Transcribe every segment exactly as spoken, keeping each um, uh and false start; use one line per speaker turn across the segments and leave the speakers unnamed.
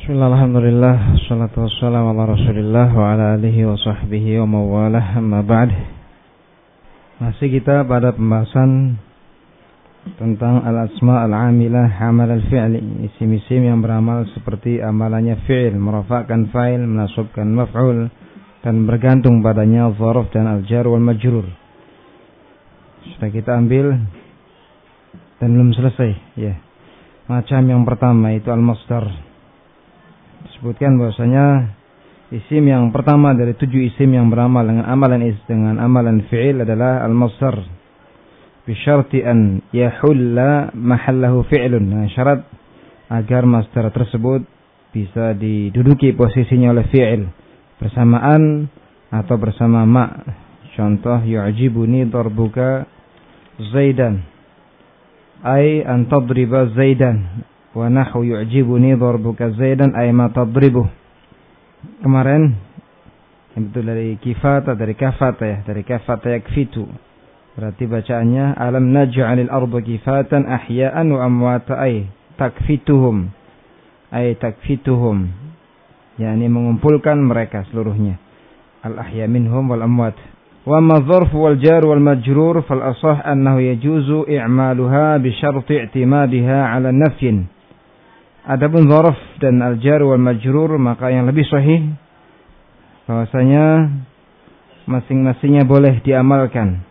Bismillah, alhamdulillah, wassalatu wassalamu ala rasulillah wa ala alihi wa sahbihi wa mawalah, amma ba'd. Masih kita pada pembahasan tentang al-asma al-amilah amal al-fi'li, isim-isim yang beramal seperti amalannya fi'il, merafa'kan fa'il, menasubkan maf'ul, dan bergantung padanya dzaraf dan al-jar wal majrur. Sudah kita ambil dan belum selesai, ya. Macam yang pertama itu al-masdar. Disebutkan bahwasanya isim yang pertama dari tujuh isim yang beramal dengan amalan is dengan amalan fi'il adalah al-masdar. Bisyarti an yahulla mahallahu fi'lun. Dengan syarat agar masdar tersebut bisa diduduki posisinya oleh fi'il bersamaan atau bersama ma. Contoh yu'jibuni darbuka Zaidan. Ay an tadriba Zaidan. Wa nahu yu'jibuni darbuka Zaidan ay ma tadribuh. Kemarin itu dari kifata, dari kafata ya, dari kafata yakfitu. Berarti bacaannya alam naj'alil arda kifatan ahya'an wa amwata ay takfituhum. Ay takfituhum. yakni mengumpulkan mereka seluruhnya. Al ahya minhum wal amwat. Wa ma dzarf wal jar wal majrur fal asah annahu yajuzu i'maluha bi syarti i'timadiha 'ala nafyin. Adapun dzarf dan al-jar wal majrur maka yang lebih sahih bahwasanya masing-masingnya boleh diamalkan.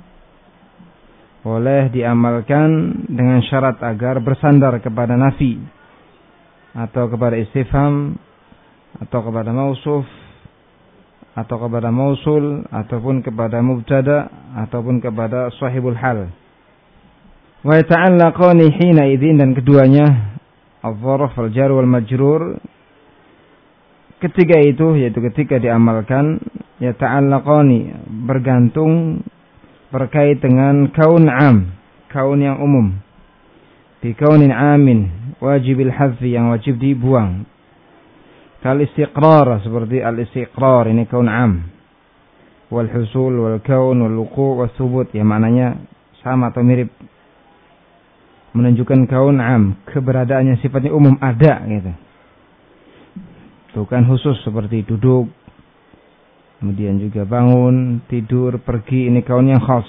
Boleh diamalkan dengan syarat agar bersandar kepada nafi atau kepada istifham atau kepada mausuf atau kepada mausul ataupun kepada mubtada ataupun kepada sahibul hal. Wa yata'allaqani hina idzin, dan keduanya al-dzarf wal-jar wal-majrur ketika itu yaitu ketika diamalkan ya ta'allaqani bergantung berkait dengan kaun am, kaun yang umum, bi kaunin amin wajibil hadfi yang wajib dibuang. Kal istiqrar, seperti al-istiqrar ini kaun am, wal husul wal kaun wal wuqu' was thubut, yang maknanya sama atau mirip, menunjukkan kaun am, keberadaannya sifatnya umum, ada gitu. Bukan khusus seperti duduk, kemudian juga bangun, tidur, pergi, ini kaun yang khas.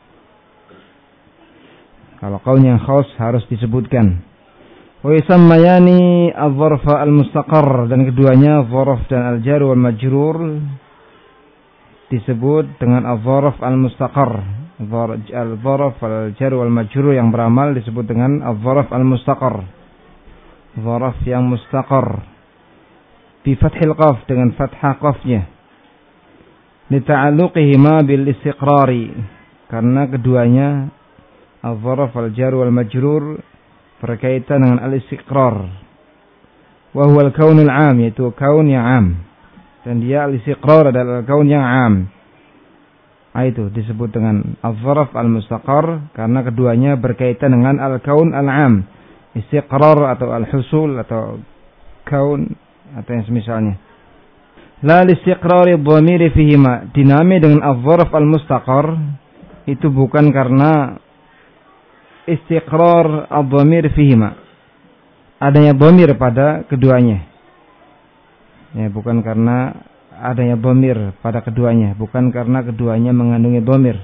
Kalau kaun yang khas harus disebutkan. Wa yusammayani adz-dzarf al-mustaqarr, dan keduanya dzarf dan al-jar wal majrur disebut dengan adz-dzarf al-mustaqarr. Al-dzarf al-jar wal majrur yang beramal disebut dengan adz-dzarf al-mustaqarr. Dzarf yang mustaqarr bi fathil qaf, dengan fathah qafnya. Li ta'alluqihima bil istiqrari, karena keduanya adz-dzarf al-jar wal majrur berkaitan dengan al-istiqrar. Wa huwa al-kaunul 'am, yaitu kaun yang 'am. Dan dia al-istiqrar adalah kaun yang 'am. Ah, itu disebut dengan al-dzarf al-mustaqar karena keduanya berkaitan dengan al-kaun al-'am. Istiqrar atau al-husul atau kaun atau yang semisalnya. La al-istiqrar ad-dhamir fihima, dinamai dengan al-dzarf al-mustaqar itu bukan karena istiqrar ad-dhamir fihima, adanya dhamir pada keduanya. Ya, bukan karena adanya dhamir pada keduanya, bukan karena keduanya mengandungi dhamir.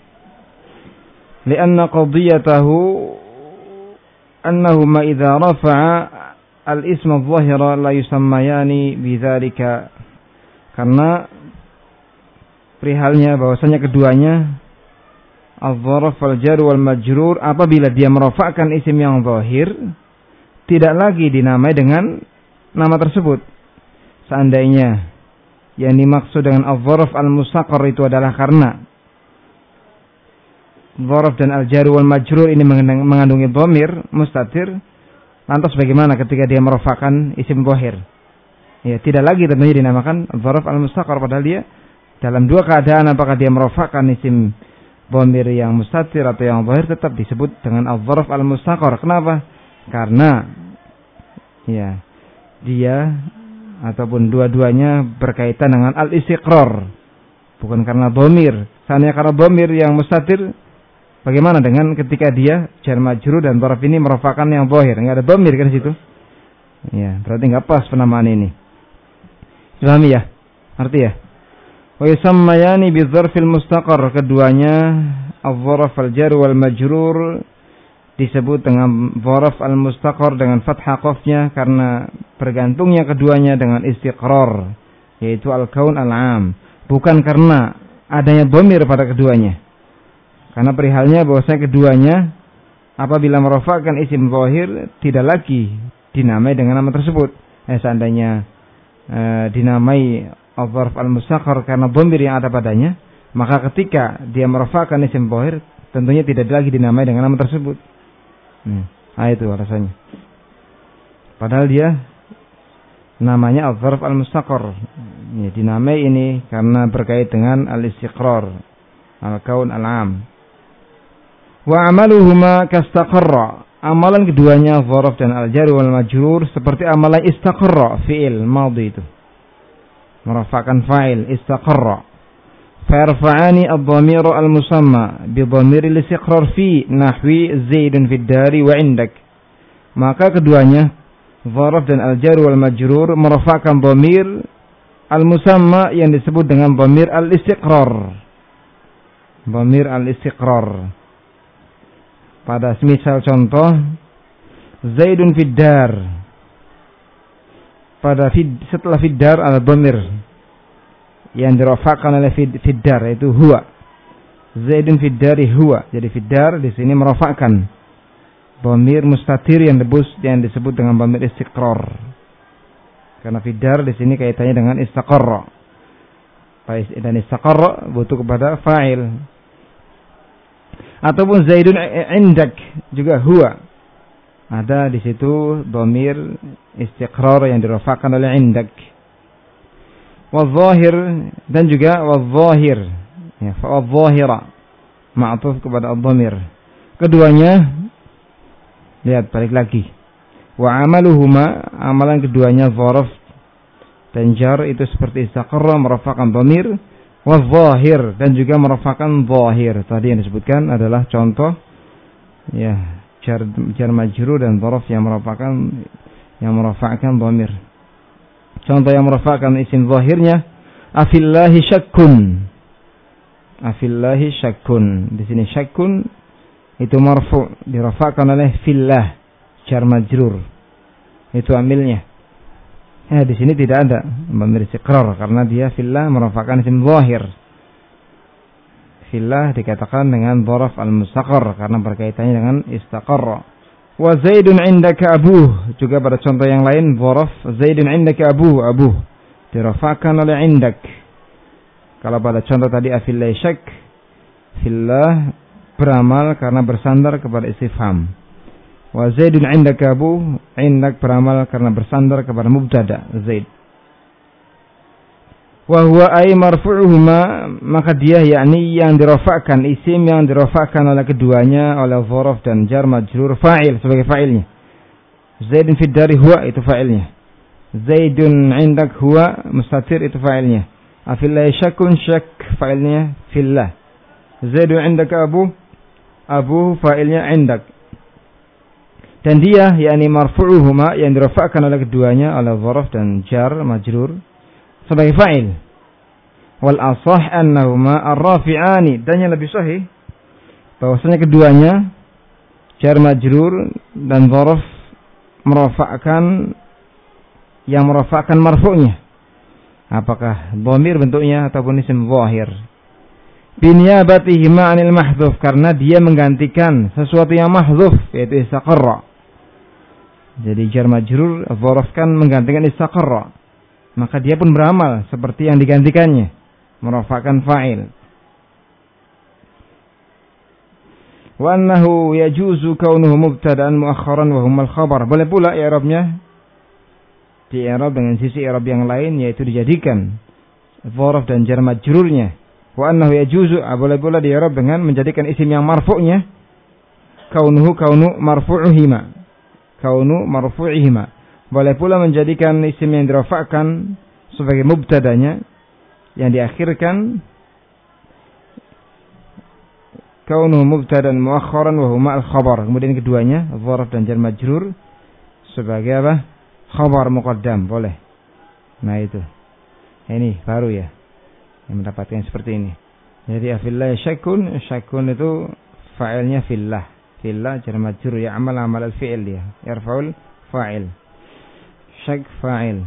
Lianna qadiyatahu annahu ma idza rafa'a al-isma adh-dhahira la yusammayani bidzalika. Karena perihalnya bahwasanya keduanya al-dzarf wal-jar wal-majrur apabila dia merafa'kan isim yang zahir tidak lagi dinamai dengan nama tersebut. Seandainya yang dimaksud dengan al-dzarf al-mustaqar itu adalah karena dzarf dan al-jar wal-majrur ini mengandungi dhamir mustatir, lantas bagaimana ketika dia merafa'kan isim zahir? Ya, tidak lagi tentunya dinamakan dzarf al-mustaqar, padahal dia dalam dua keadaan, apakah dia merafa'kan isim dhamir yang mustatir atau yang zahir, tetap disebut dengan al-dzarf al-mustaqar. Kenapa? Karena ya dia ataupun dua-duanya berkaitan dengan al-istiqrar, bukan karena dhamir. Seandainya karena dhamir yang mustatir, bagaimana dengan ketika dia jar majrur dan dzarf ini merafa'kan yang zahir? Enggak ada dhamir kan di situ. Ya, berarti enggak pas penamaan ini. Pahami ya? Arti ya? Wa yusammayani bi dzarfil mustaqar, keduanya adz-dzarf al-jar wal majrur disebut dengan dzarf al-mustaqar dengan fathah qafnya karena bergantungnya keduanya dengan istiqrar, yaitu al-kaun al-am, bukan karena adanya dhamir pada keduanya. Karena perihalnya bahwasanya keduanya apabila merofakkan isim zahir tidak lagi dinamai dengan nama tersebut. Eh, seandainya eh, dinamai al-dzarf al-mustaqar karena dhamir yang ada padanya, maka ketika dia merofakkan isim zahir tentunya tidak lagi dinamai dengan nama tersebut. Hmm. Nah, itu rasanya. Padahal dia namanya al-dzarf al-mustaqar. Ya, dinamai ini karena berkait dengan al-istiqrar, al-kaun al-am. Wa amaluhuma kastaqarra, amalan keduanya dzaraf dan al-jar wal majrur seperti amalan istaqarra, fi'il madhi itu. Merafa'kan fa'il istaqarra. Farfa'ani ad-dhamir al-musamma bi dhamir al-istiqrar fi nahwi Zaidun fid dari wa indak. Maka keduanya dzaraf dan al-jar wal majrur merafa'kan dhamir al-musamma yang disebut dengan dhamir al-istiqrar. Dhamir al-istiqrar. Pada semisal contoh Zaidun fid dar. Pada fid, setelah fid dar ada dhamir yang dirafa'kan oleh fid, fid dar, yaitu huwa. Zaidun fid dari huwa. Jadi fid dar di sini merafa'kan dhamir mustatir yang debus yang disebut dengan dhamir istiqrar. Karena fid dar di sini kaitannya dengan istaqarra. Dan istaqarra butuh kepada fa'il. Ataupun Zaidun indak juga huwa. Ada di situ dhamir istiqrar yang dirafa'kan oleh indak. Wadh-dhahir dan juga wadh-dhahir. Ya, fa wadh-dhahira ma'tuf kepada ad-dhamir. Keduanya lihat balik lagi. Wa amaluhuma, amalan keduanya dzaraf dan jar itu seperti istaqarra merafa'kan dhamir. Wadh-dhahir dan juga merafa'kan dhahir. Tadi yang disebutkan adalah contoh ya jar, jar majrur dan dzaraf yang merafa'kan yang merafa'kan dhamir. Contoh yang merafa'kan isim zahirnya afillahi syakkun. Afillahi syakkun. Di sini syakkun itu marfu' dirafa'kan oleh fillah jar majrur. Itu amilnya. Ya, di sini tidak ada dhamir istiqrar karena dia fillah merafa'kan isim zahir. Fillah dikatakan dengan dzaraf al-mustaqar karena berkaitannya dengan istaqarra. Wa Zaidun indaka abuh, juga pada contoh yang lain dzaraf Zaidun indaka abuh, abuh dirafa'kan oleh indak. Kalau pada contoh tadi afillah syak, fillah beramal karena bersandar kepada istifham. Wa Zaidun indaka abuh, indak beramal karena bersandar kepada mubtada Zaid. Wa huwa ay marfu'uhuma, maka dia yakni yang dirafa'kan, isim yang dirafa'kan oleh keduanya oleh dzaraf dan jar majrur fa'il sebagai fa'ilnya. Zaidun fid dari huwa itu fa'ilnya. Zaidun indak huwa mustatir itu fa'ilnya. Afillahi syakkun syak fa'ilnya fillah. Zaidun indaka abu, abu fa'ilnya indak. Dan dia yakni marfu'uhuma yang dirafa'kan oleh keduanya oleh dzaraf dan jar majrur sebagai fa'il. Wal asah annahuma ar-rafi'ani, dan yang lebih sahih bahwasanya keduanya jar majrur dan dzaraf merafa'kan yang merafa'kan marfu'nya. Apakah dhamir bentuknya ataupun isim zahir. Binyabatihima 'anil mahdhuf, karena dia menggantikan sesuatu yang mahdzuf yaitu istaqarra. Jadi jar majrur dzaraf kan menggantikan istaqarra, maka dia pun beramal seperti yang digantikannya, merafa'kan fa'il. Wa annahu yajuzu kaunuhu mubtada'an muakharan wa humal khabar. Boleh pula i'rabnya di i'rab dengan sisi i'rab yang lain, yaitu dijadikan dzaraf dan jar majrurnya. Wa annahu yajuzu, boleh pula di i'rab dengan menjadikan isim yang marfu'nya kaunuhu kaunu marfu'uhima. Kaunu marfu'ihima. Boleh pula menjadikan isim yang dirafa'kan sebagai mubtadanya yang diakhirkan kaunuhu mubtadan muakharan wa huma al-khabar. Kemudian keduanya dzaraf dan jar majrur sebagai apa? khabar muqaddam, boleh. Nah itu. Ini baru ya. Yang mendapatkan seperti ini. Jadi afillah syakun, syakun itu fa'ilnya fillah. Fillah jar majrur ya'mal amal al-fi'il dia. Yarfa'ul fa'il. Syak fa'il.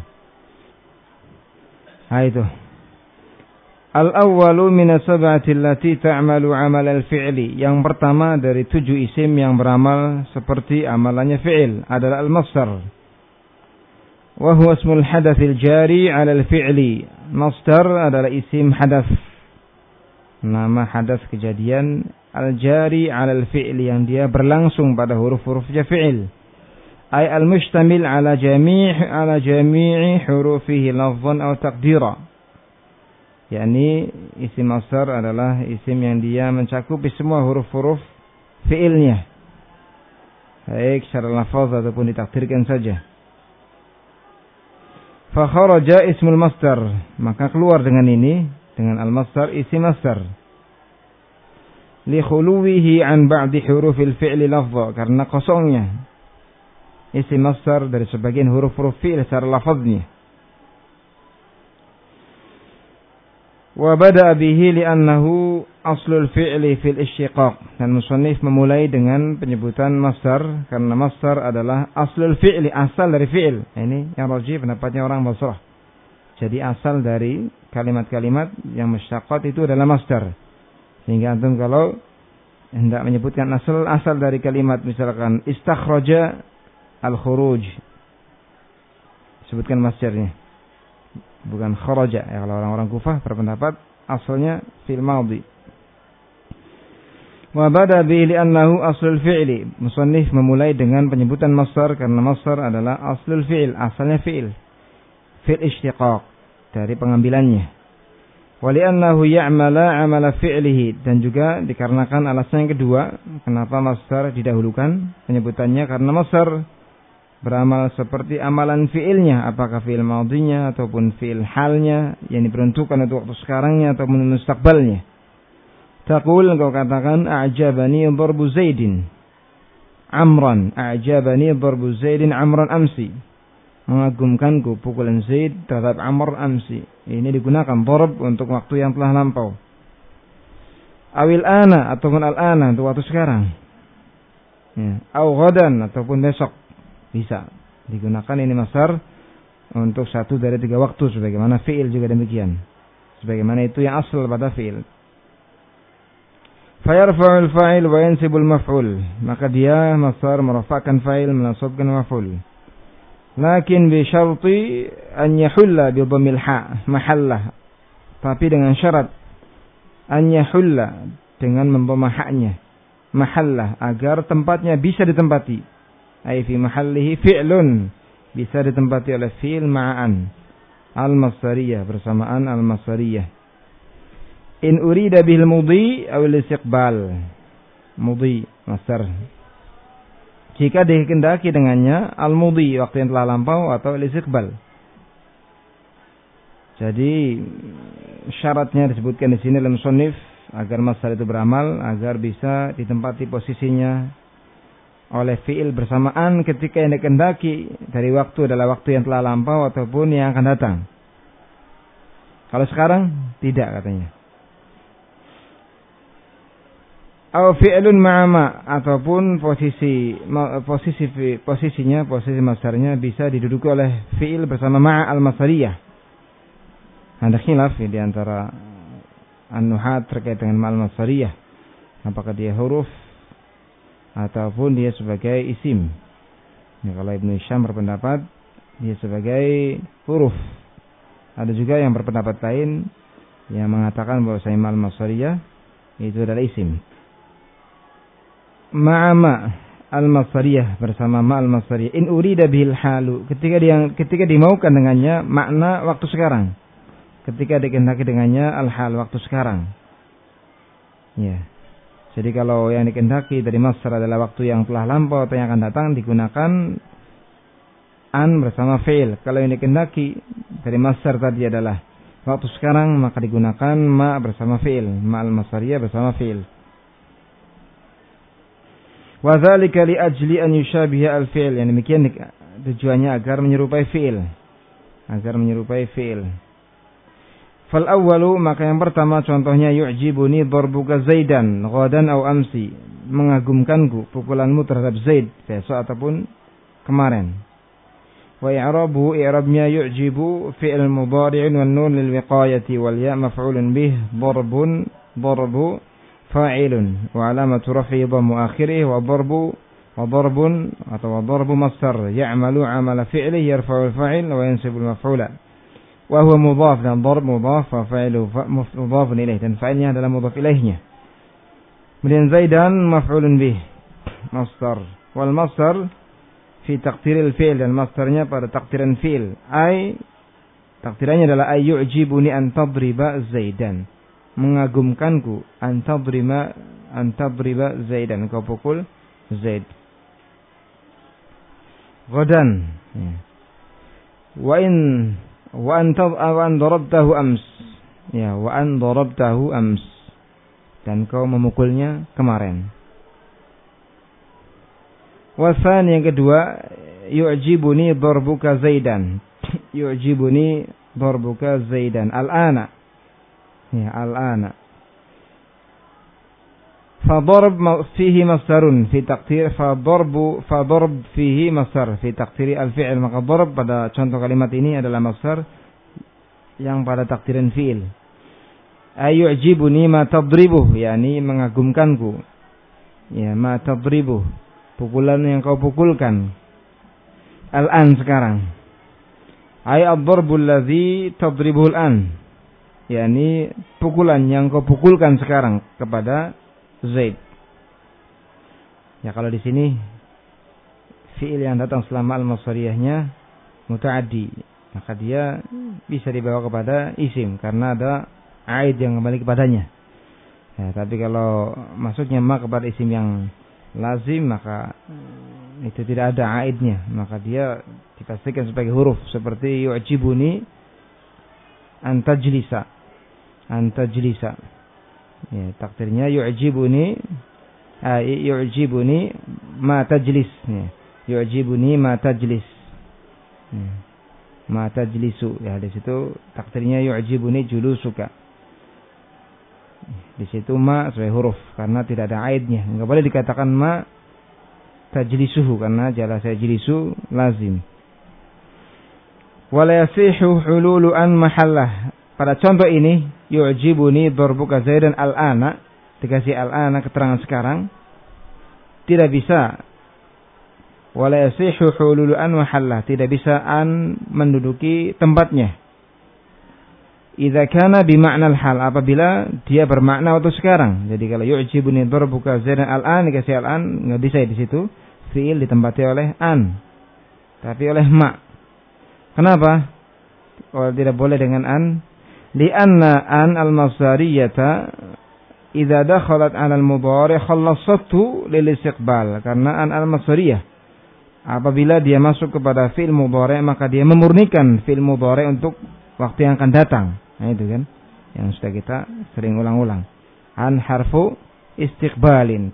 Ha itu. Al-awwalu min as-sab'ati allati ta'malu 'amal al-fi'li. Yang pertama dari tujuh isim yang beramal seperti amalannya fi'il adalah al-masdar. Wa huwa ismul hadatsil jari 'ala al-fi'li. Masdar adalah isim hadath. Nama hadath kejadian al-jari 'ala al-fi'li yang dia berlangsung pada huruf-hurufnya fi'il. Ay al-mustamil 'ala jami' 'ala jami'i hurufihi lafzan aw taqdira. yakni isim masdar adalah isim yang dia mencakupi semua huruf-huruf fi'ilnya, baik secara lafaz ataupun ditakdirkan saja. Fa kharaja ismul masdar, maka keluar dengan ini, dengan al-masdar isim masdar. Li khuluwihi an ba'di hurufil fi'li lafza, karena kosongnya isim masdar dari sebagian huruf-huruf fi'il secara lafaznya. Wa bada'a bihi li'annahu aslul fi'li fil istiqaq, dan musannif memulai dengan penyebutan masdar karena masdar adalah aslul fi'li, asal dari fi'il. Ini yang rajih pendapatnya orang Basrah. Jadi asal dari kalimat-kalimat yang musyaqqat itu adalah masdar. Sehingga antum kalau hendak menyebutkan asal asal dari kalimat, misalkan istakhraja al-khuruj, sebutkan masdarnya, bukan kharaja. Ya, kalau orang-orang Kufah berpendapat asalnya fil madhi. Wa bada bi li'annahu aslul fi'li. Musannif memulai dengan penyebutan masdar karena masdar adalah aslul fi'il, asalnya fi'il. Fil istiqaq, dari pengambilannya. Wa li'annahu ya'mala 'amala fi'lihi, dan juga dikarenakan alasan yang kedua kenapa masdar didahulukan penyebutannya, karena masdar beramal seperti amalan fi'ilnya, apakah fi'il madhinya ataupun fi'il halnya yang diperuntukkan untuk waktu sekarangnya ataupun mustaqbalnya. Taqul, engkau katakan a'jabani darbu Zaidin Amran, a'jabani darbu Zaidin Amran amsi, mengagumkanku pukulan Zaid terhadap Amr amsi. Ini digunakan darb untuk waktu yang telah lampau. Awil ana, ataupun al-ana untuk waktu sekarang. Ya, au ghadan, ataupun besok. Bisa digunakan ini masdar untuk satu dari tiga waktu, sebagaimana fi'il juga demikian, sebagaimana itu yang asal pada fi'il. Fayarfa'ul fa'il wa yansibul maf'ul, maka dia masdar merafa'kan fa'il, menasabkan maf'ul. Lakin bi syarti an yahulla bi dhammil ha mahallah, tapi dengan syarat an yahulla, dengan membawa haknya, mahallah, agar tempatnya bisa ditempati. Ay fi mahallihi fi'lun, bisa ditempati oleh fi'il ma'an al-masdariyah, bersamaan al-masdariyah. In urida bil mudhi aw al-istiqbal, mudhi masdar jika dikehendaki dengannya al-mudhi, waktu yang telah lampau, atau al-istiqbal. Jadi syaratnya disebutkan di sini dalam musannif agar masdar itu beramal, agar bisa ditempati posisinya oleh fi'il bersamaan ketika yang dikehendaki dari waktu adalah waktu yang telah lampau ataupun yang akan datang. Kalau sekarang tidak, katanya. Aw fi'lun ma'ama, ataupun posisi posisi posisinya posisi masdarnya bisa diduduki oleh fi'il bersama ma'a al-masdariyah. Ada khilaf di antara an-nuhat terkait dengan ma'al masdariyah, apakah dia huruf ataupun dia sebagai isim. Ya, kalau Ibnu Hisham berpendapat dia sebagai huruf. Ada juga yang berpendapat lain yang mengatakan bahwa ma'al masdariyah itu adalah isim. Ma'ama al-masdariyah, bersama ma'al masdariyah. In urida bihil halu, ketika dia ketika dimaukan dengannya makna waktu sekarang. Ketika dikehendaki dengannya al-hal, waktu sekarang. Ya. Jadi kalau yang dikehendaki dari masdar adalah waktu yang telah lampau atau yang akan datang, digunakan an bersama fi'il. Kalau yang dikehendaki dari masdar tadi adalah waktu sekarang, maka digunakan ma bersama fi'il, ma'al masdariyah bersama fi'il. Wa dzalika li ajli an yushabiha al-fi'il, yang demikian tujuannya agar menyerupai fi'il. Agar menyerupai fi'il. Fal awwalu, maka yang pertama contohnya yu'jibuni darbuka Zaidan ghadan aw amsi. Mengagumkanku pukulanmu terhadap Zaid besok ataupun kemarin. Wa i'rabuhu, i'rabnya yu'jibu fi'il mudhari'un wan nun lil wiqayati wal ya' maf'ulun bih darbun darbu fa'ilun wa alamatu raf'i dhammu akhirih wa darbu wa darbun atau darbu masdar ya'malu 'amala fi'lihi yarfa'u al-fa'il wa yansibu al-maf'ula. Wa huwa mudhaf, dan darb mudhaf wa fa'ilu mudhaf ilaih, dan fa'ilnya adalah mudhaf ilaihnya. Kemudian Zaidan maf'ulun bih masdar, wal masdar fi taqdiril fi'il, dan masdarnya pada takdiran fi'il. Ai takdirannya adalah ay yu'jibuni an tadriba Zaidan. Mengagumkanku an tadriba an tadriba Zaidan, kau pukul Zaid. Ghadan. Wa in wa an wa an darabtahu ams. Ya, wa an darabtahu ams. Dan kau memukulnya kemarin. Wasan yang kedua, yu'jibuni darbuka Zaidan. Yu'jibuni darbuka Zaidan. Al-ana. Ya, al-ana. Fadarb fihi masdarun fi taqdir fadarbu fadarb fihi masdar fi taqdiri al-fi'il. Maka darb pada contoh kalimat ini adalah masdar yang pada takdiran fi'il. Ayu'jibuni ma tadribuh, yakni mengagumkanku. Ya, ma tadribuh, pukulan yang kau pukulkan. Al-an, sekarang. Ay ad-darbu alladhi tadribuhu al-an, yakni pukulan yang kau pukulkan sekarang kepada Zaid. Ya, kalau di sini fi'il yang datang selama al-masdariyahnya muta'addi, maka dia bisa dibawa kepada isim karena ada aid yang kembali kepadanya. Ya, tapi kalau masuknya ma kepada isim yang lazim, maka itu tidak ada aidnya, maka dia dipastikan sebagai huruf, seperti yu'jibuni antajlisa. Antajlisa. Ya, takdirnya yu'jibuni ay yu'jibuni ma tajlis. Ya, yu'jibuni ma tajlis. Ya, ma tajlisu. Ya, di situ takdirnya yu'jibuni julusuka. Di situ ma sebagai huruf karena tidak ada aidnya. Enggak boleh dikatakan ma tajlisuhu karena jalasa jilisu lazim. Wala yasihu hululu an mahallah. Pada contoh ini yu'jibuni darbuka Zaidan al-ana, dikasih al-ana keterangan sekarang, tidak bisa. Wala yasihu hululu an mahallah, tidak bisa an menduduki tempatnya. Idza kana bima'na al-hal, apabila dia bermakna waktu sekarang. Jadi kalau yu'jibuni darbuka Zaidan al-an, dikasih al-an, enggak bisa di situ fi'il ditempati oleh an, tapi oleh ma. Kenapa? Kalau tidak boleh dengan an? Lianna an al-masdariyata idza dakhalat 'ala al-mudhari' khallasathu lil istiqbal. Karena an al-masdariyah apabila dia masuk kepada fi'il mudhari' maka dia memurnikan fi'il mudhari' untuk waktu yang akan datang. Nah, itu kan yang sudah kita sering ulang-ulang. An harfu istiqbalin.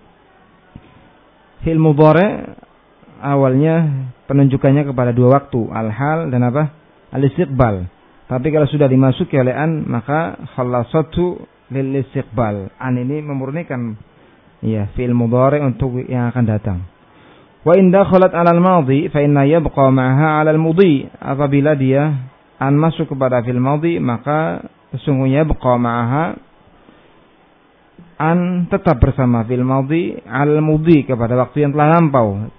Fi'il mudhari' awalnya penunjukannya kepada dua waktu, al-hal dan apa? Al-istiqbal. Tapi kalau sudah dimasuki oleh an, maka khallasatu lil istiqbal. An ini memurnikan ya fi'il mudhari' untuk yang akan datang. Wa in dakhalat 'ala al-madhi fa inna yabqa ma'aha 'ala al-mudhi. Apabila dia an masuk kepada fi'il madhi, maka sesungguhnya yabqa ma'aha, an tetap bersama fi'il madhi 'ala al-mudhi, kepada waktu yang telah lampau.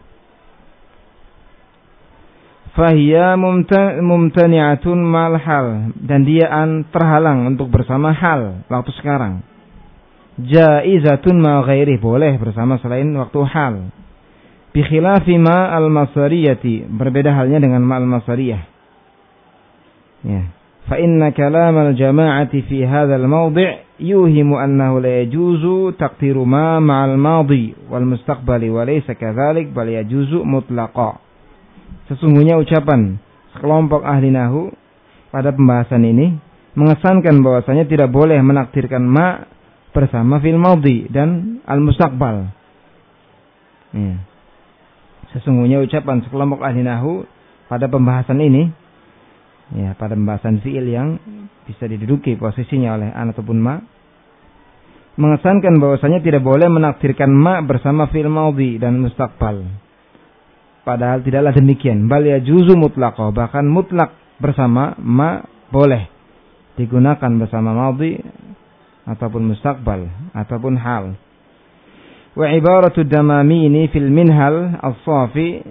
Fahiya mumtani'atun mal hal, dan dia an terhalang untuk bersama hal waktu sekarang. Jaizatun ma ghairi, boleh bersama selain waktu hal. Bi khilafi ma al-masdariyati, berbeda halnya dengan ma al-masdariyah. Ya. Fa inna kalam al-jama'ati fi hadzal mawdi' yuhimu annahu la yajuzu taqdiru ma ma'al madi wal mustaqbali wa laysa kadzalik bal yajuzu mutlaqa. Sesungguhnya ucapan sekelompok ahli nahu pada pembahasan ini mengesankan bahwasanya tidak boleh menakdirkan ma bersama fil madhi dan al mustaqbal. Ya. Sesungguhnya ucapan sekelompok ahli nahwu pada pembahasan ini, ya, pada pembahasan fi'il yang bisa diduduki posisinya oleh an ataupun ma, mengesankan bahwasanya tidak boleh menakdirkan ma bersama fi'il madhi dan mustaqbal. Padahal tidaklah demikian. Bal yajuzu mutlaqah, bahkan mutlak bersama ma boleh digunakan bersama madhi ataupun mustaqbal ataupun hal. Wa ibaratu damamini fil minhal as-safi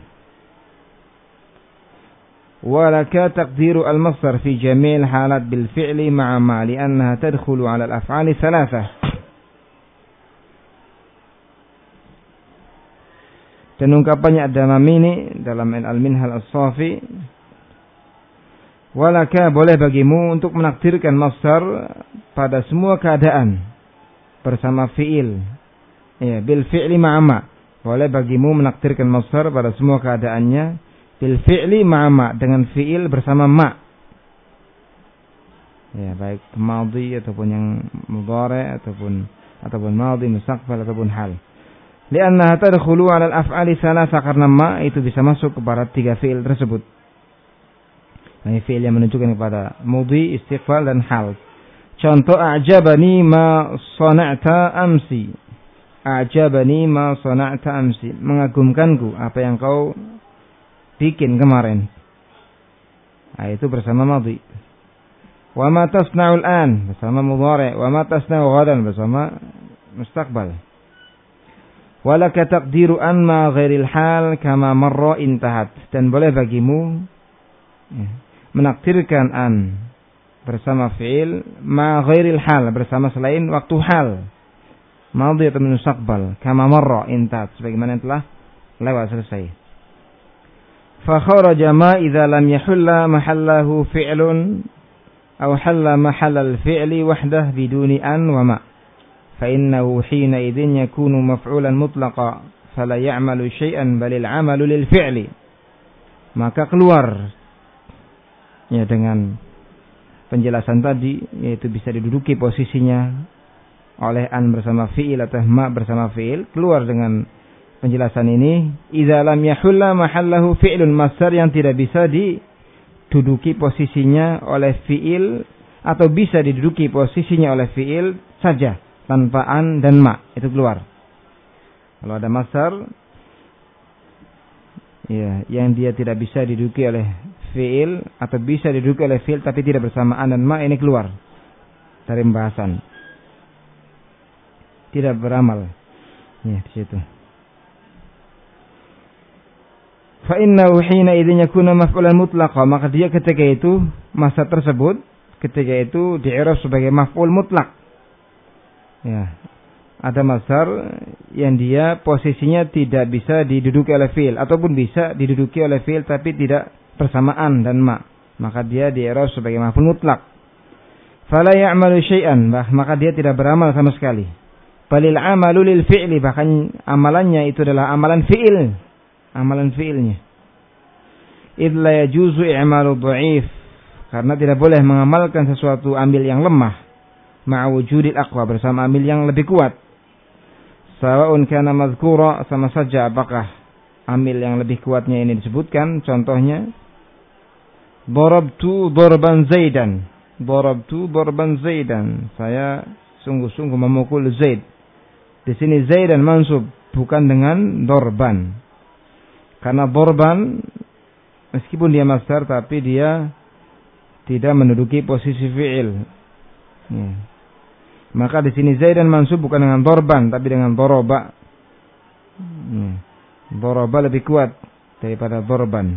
ولك تقدير المصدر في جميع الحالات بالفعل مع ما لأنها تدخل على الأفعال ثلاثة. Dan ungkapannya ad-Damamini dalam Al-Minhal As-Safi, walaka boleh bagimu untuk menakdirkan masdar pada semua keadaan bersama fi'il, ya, bil fi'li ma'ama, boleh bagimu menakdirkan masdar pada semua keadaannya bil fi'li ma'ama, dengan fi'il bersama ma, ya, baik madhi ataupun yang mudhari ataupun ataupun madhi mustaqbal ataupun hal. Liannaha tadkhulu 'ala al-af'ali thalatha, karena ma itu bisa masuk kepada tiga fi'il tersebut. Ini fi'il yang menunjukkan kepada madhi, istiqbal dan hal. Contoh, a'jabani ma sana'ta amsi. A'jabani ma sana'ta amsi, mengagumkanku apa yang kau bikin kemarin. Nah, itu bersama madhi. Wa ma tasna'ul an bersama mudhari, wa ma tasna'u ghadan bersama mustaqbal. Walaka taqdiru an ma ghairil hal kama marra intahat, dan boleh bagimu, ya, menakdirkan an bersama fi'il ma ghairil hal, bersama selain waktu hal, madhi atau mustaqbal, kama marra intahat, sebagaimana yang telah lewat selesai. Fa kharaja ma idza lam yahulla mahallahu fi'lun aw halla mahallal fi'li wahdah biduni an wa ma, fa innahu hina idzin yakunu maf'ulan mutlaqa fala ya'malu syai'an balil 'amalu lil fi'li. Maka keluar, ya, dengan penjelasan tadi, yaitu bisa diduduki posisinya oleh an bersama fi'il atau ma bersama fi'il. Keluar dengan penjelasan ini, idza lam yahulla mahallahu fi'lun, masdar yang tidak bisa diduduki posisinya oleh fi'il atau bisa diduduki posisinya oleh fi'il saja tanpa an dan ma, itu keluar. Kalau ada masdar, ya, yang dia tidak bisa diduduki oleh fi'il atau bisa diduduki oleh fi'il tapi tidak bersama an dan ma, ini keluar dari pembahasan, tidak beramal, ya, di situ. Fa innahu hina idzin yakuna maf'ulan mutlaqa, maka dia ketika itu, masa tersebut ketika itu di'rab sebagai maf'ul mutlak. Ya, ada masdar yang dia posisinya tidak bisa diduduki oleh fi'il ataupun bisa diduduki oleh fi'il tapi tidak bersamaan dan ma, maka dia di'rab sebagai maf'ul mutlak. Fala ya'malu syai'an, maka dia tidak beramal sama sekali. Balil 'amalu lil fi'li, bahkan amalannya itu adalah amalan fi'il, amalan fi'ilnya. Idz la yajuzu i'malu dha'if, karena tidak boleh mengamalkan sesuatu amil yang lemah, ma'a wujudil aqwa, bersama amil yang lebih kuat. Sawa'un kana madhkura, sama saja apakah amil yang lebih kuatnya ini disebutkan. Contohnya, darabtu darban zaidan, darabtu darban zaidan, saya sungguh-sungguh memukul Zaid. Di sini zaidan mansub, bukan dengan dorban. Karena dorban meskipun dia masdar tapi dia tidak menduduki posisi fi'il. Ya. Maka di sini zaidan mansub bukan dengan dorban tapi dengan doroba. Ya. Doroba lebih kuat daripada dorban.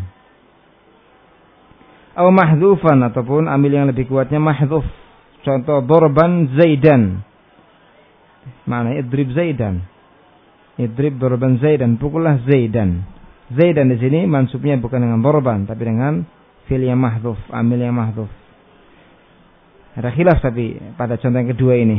Atau mahdhufan, ataupun amil yang lebih kuatnya mahdhuf. Contoh, dorban zaidan, maknanya idrib zaidan, idrib dorban zaidan, pukullah zaidan. Zaidan di sini mansubnya bukan dengan dorban tapi dengan fi'il yang mahdhuf, amil yang mahdhuf. Ada khilaf tapi pada contoh yang kedua ini.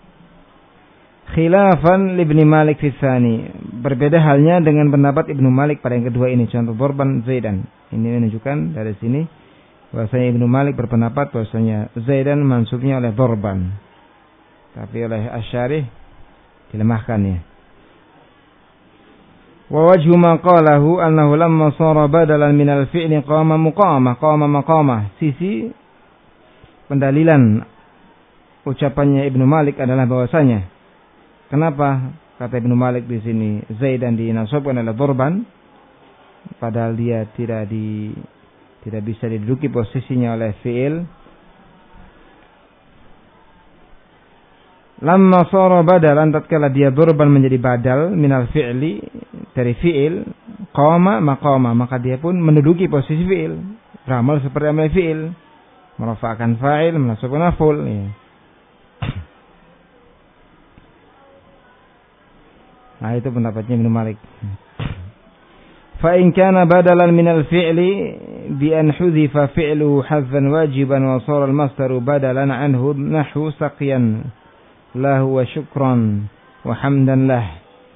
Khilafan li Ibnu Malik fi tsani, berbeda halnya dengan pendapat Ibnu Malik pada yang kedua ini, contoh dorban zaidan. Ini menunjukkan dari sini bahwasanya Ibnu Malik berpendapat bahwasanya zaidan mansubnya oleh dorban, tapi oleh Asy-Syarih dilemahkannya. Wa wajhu ma qalahu annahu lamma sara badalan minal fi'li qama muqamah qama maqamah. Sisi pendalilan ucapannya Ibnu Malik adalah bahwasanya kenapa kata Ibnu Malik di sini Zaidan dinasabkan adalah dorban, padahal dia tidak di tidak bisa diduduki posisinya oleh fi'il. Lamma sara badalan, tatkala dia dorban menjadi badal minal fi'li, dari fi'il, qama maqama, maka dia pun menduduki posisi fi'il, beramal seperti amal fi'il, merafa'kan fa'il, menasabkan maf'ul, ya. Nah, itu pendapatnya Ibnu Malik. Fa in kana badalan minal fi'li bi an hudhifa fi'luhu hadfan wajiban wa sara al-masdaru badalan anhu nahwu saqiyan lahu wa syukran wa hamdan lah.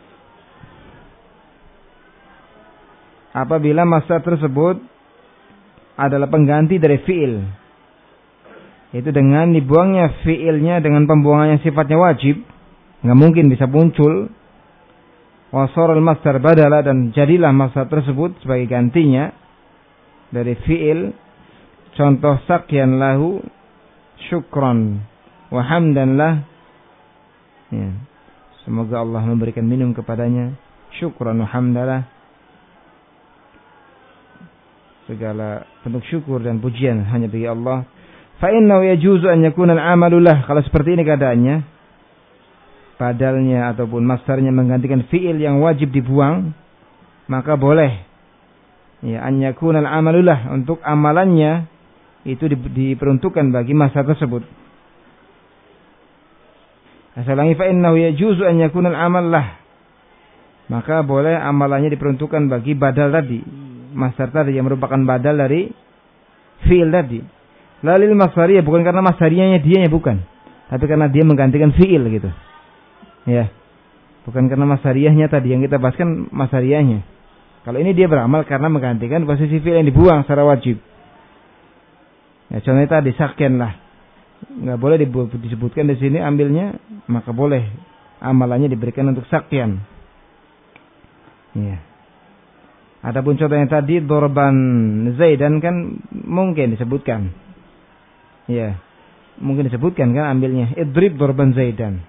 Apabila masdar tersebut adalah pengganti dari fi'il, itu dengan dibuangnya fi'ilnya dengan pembuangan yang sifatnya wajib, nggak mungkin bisa muncul. Wasar al-masdar badala, dan jadilah masdar tersebut sebagai gantinya dari fi'il. Contoh sakyan lahu syukran wa hamdan lah, ya. Semoga Allah memberikan minum kepadanya, syukran wa hamdalah, segala bentuk syukur dan pujian hanya bagi Allah. Fa innahu yajuzu an yakuna al-amalu lah. Kalau seperti ini keadaannya, badalnya ataupun masdarnya menggantikan fi'il yang wajib dibuang, maka boleh, ya, an yakuna al-amalu lah, untuk amalannya itu diperuntukkan bagi masdar tersebut. Asalangi fa innahu yajuzu an yakuna al-amal lah, maka boleh amalannya diperuntukkan bagi badal tadi, masdar tadi yang merupakan badal dari fi'il tadi. Lalil masdariyah, bukan karena masdariyahnya dianya, bukan, tapi karena dia menggantikan fi'il gitu. Ya, bukan karena masdariyahnya tadi yang kita bahaskan masdariyahnya. Kalau ini dia beramal karena menggantikan posisi fi'il yang dibuang secara wajib. Ya, contohnya tadi sakyan lah, nggak boleh disebutkan di sini ambilnya, maka boleh amalannya diberikan untuk sakyan. Ya. Adapun contohnya tadi dorban Zaidan kan mungkin disebutkan. Ya, mungkin disebutkan kan ambilnya idrib dorban Zaidan.